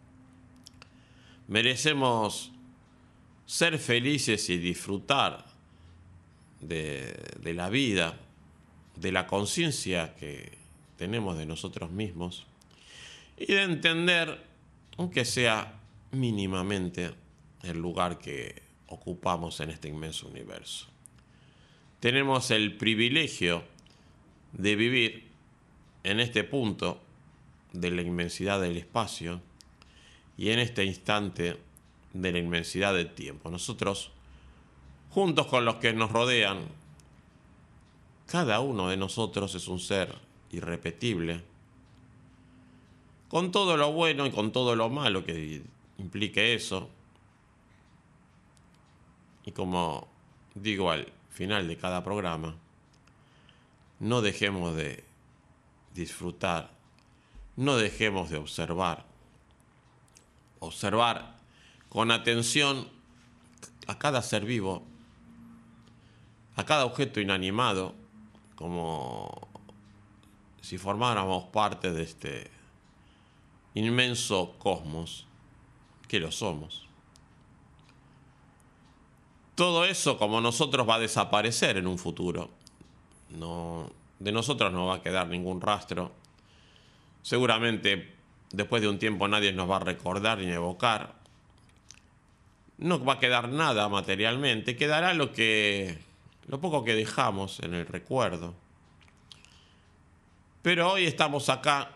Merecemos ser felices y disfrutar de la vida, de la conciencia que tenemos de nosotros mismos y de entender, aunque sea mínimamente, el lugar que ocupamos en este inmenso universo. Tenemos el privilegio de vivir en este punto de la inmensidad del espacio y en este instante de la inmensidad del tiempo. Nosotros, juntos con los que nos rodean, cada uno de nosotros es un ser irrepetible, con todo lo bueno y con todo lo malo que implique eso. Y como digo al final de cada programa, no dejemos de disfrutar, no dejemos de observar con atención a cada ser vivo, a cada objeto inanimado, como si formáramos parte de este inmenso cosmos que lo somos. Todo eso, como nosotros, va a desaparecer en un futuro. De nosotros no va a quedar ningún rastro. Seguramente después de un tiempo nadie nos va a recordar ni evocar. No va a quedar nada materialmente. Quedará lo poco que dejamos en el recuerdo. Pero hoy estamos acá.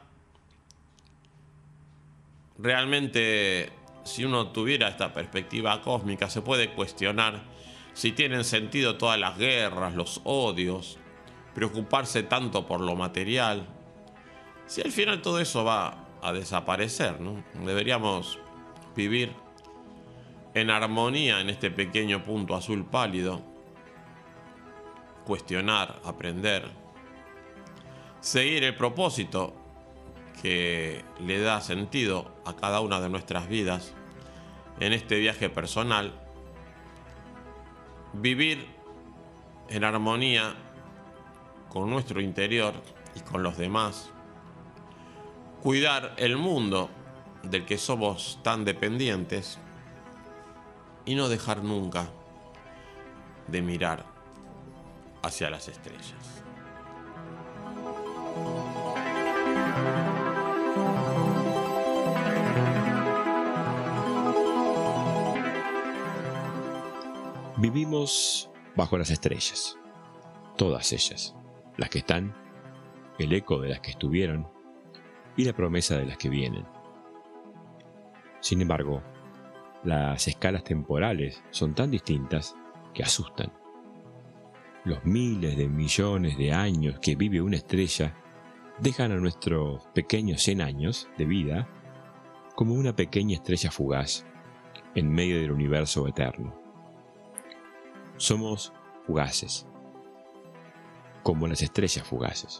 Realmente, si uno tuviera esta perspectiva cósmica, se puede cuestionar si tienen sentido todas las guerras, los odios, preocuparse tanto por lo material. Si al final todo eso va a desaparecer, ¿no? Deberíamos vivir en armonía en este pequeño punto azul pálido, cuestionar, aprender, seguir el propósito que le da sentido a cada una de nuestras vidas en este viaje personal, vivir en armonía con nuestro interior y con los demás, cuidar el mundo del que somos tan dependientes y no dejar nunca de mirar hacia las estrellas. Vivimos bajo las estrellas, todas ellas, las que están, el eco de las que estuvieron y la promesa de las que vienen. Sin embargo, las escalas temporales son tan distintas que asustan. Los miles de millones de años que vive una estrella dejan a nuestros pequeños 100 años de vida como una pequeña estrella fugaz en medio del universo eterno. Somos fugaces, como las estrellas fugaces.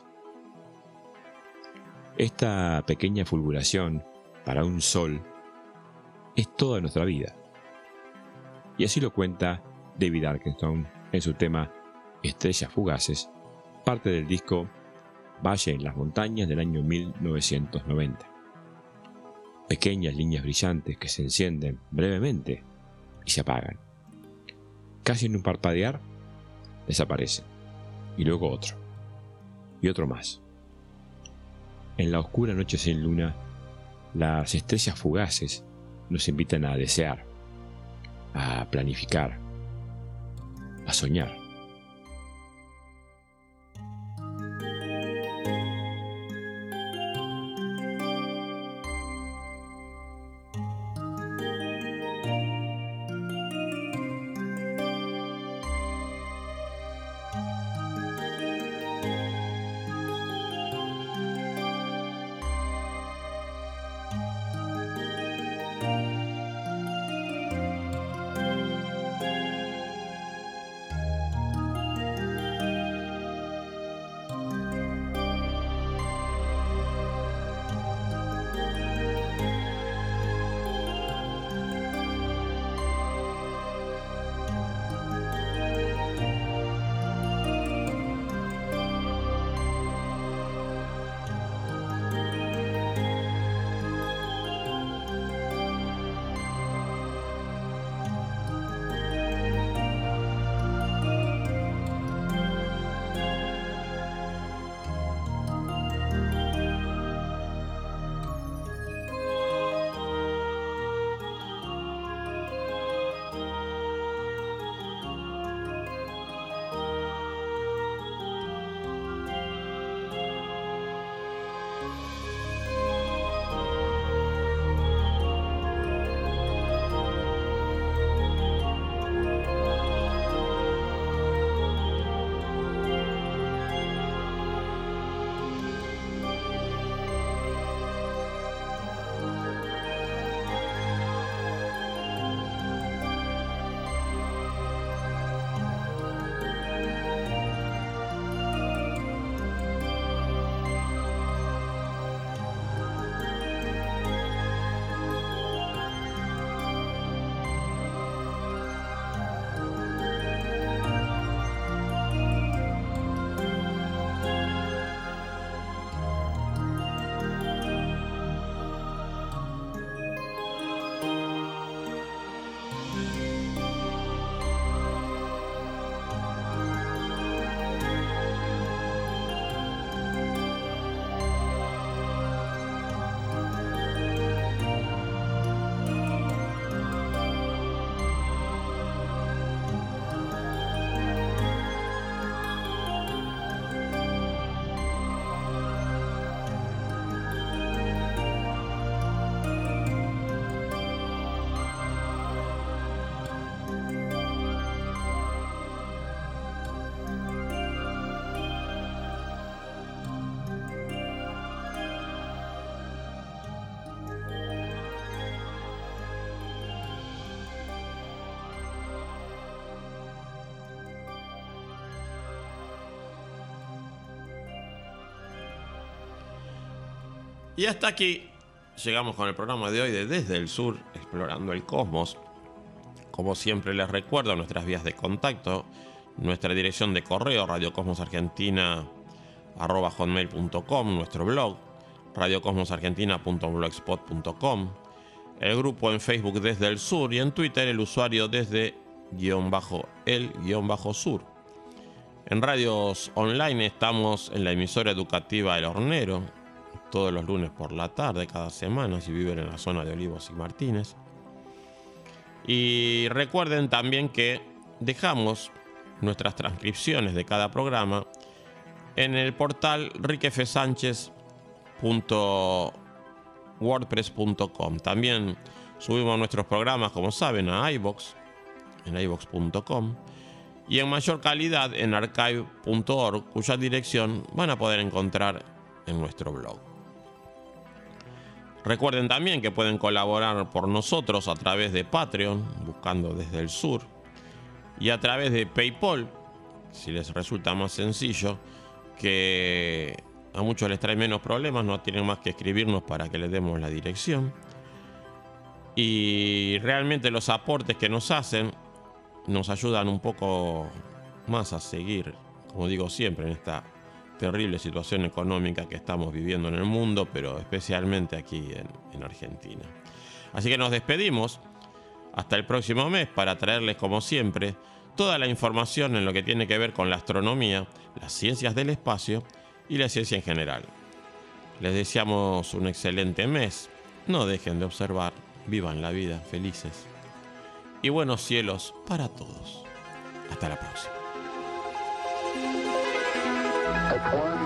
Esta pequeña fulguración para un sol es toda nuestra vida. Y así lo cuenta David Arkenstone en su tema Estrellas Fugaces, parte del disco Valle en las Montañas del año 1990. Pequeñas líneas brillantes que se encienden brevemente y se apagan. casi en un parpadear, desaparecen. Y luego otro. Y otro más. En la oscura noche sin luna, las estrellas fugaces nos invitan a desear, a planificar, a soñar. Y hasta aquí llegamos con el programa de hoy de Desde el Sur, explorando el cosmos. Como siempre les recuerdo nuestras vías de contacto, nuestra dirección de correo radiocosmosargentina@hotmail.com, nuestro blog radiocosmosargentina.blogspot.com, el grupo en Facebook Desde el Sur y en Twitter el usuario desde-el-sur. En radios online estamos en la emisora educativa El Hornero, todos los lunes por la tarde, cada semana, si viven en la zona de Olivos y Martínez. Y recuerden también que dejamos nuestras transcripciones de cada programa en el portal riquefesánchez.wordpress.com. También subimos nuestros programas, como saben, a iVoox, en iVoox.com, y en mayor calidad en archive.org, cuya dirección van a poder encontrar en nuestro blog. Recuerden también que pueden colaborar por nosotros a través de Patreon, buscando Desde el Sur, y a través de PayPal, si les resulta más sencillo, que a muchos les trae menos problemas, no tienen más que escribirnos para que les demos la dirección. Y realmente los aportes que nos hacen nos ayudan un poco más a seguir, como digo siempre, en esta terrible situación económica que estamos viviendo en el mundo, pero especialmente aquí en Argentina. Así que nos despedimos hasta el próximo mes para traerles, como siempre, toda la información en lo que tiene que ver con la astronomía, las ciencias del espacio y la ciencia en general. Les deseamos un excelente mes. No dejen de observar, vivan la vida felices. Y buenos cielos para todos. Hasta la próxima.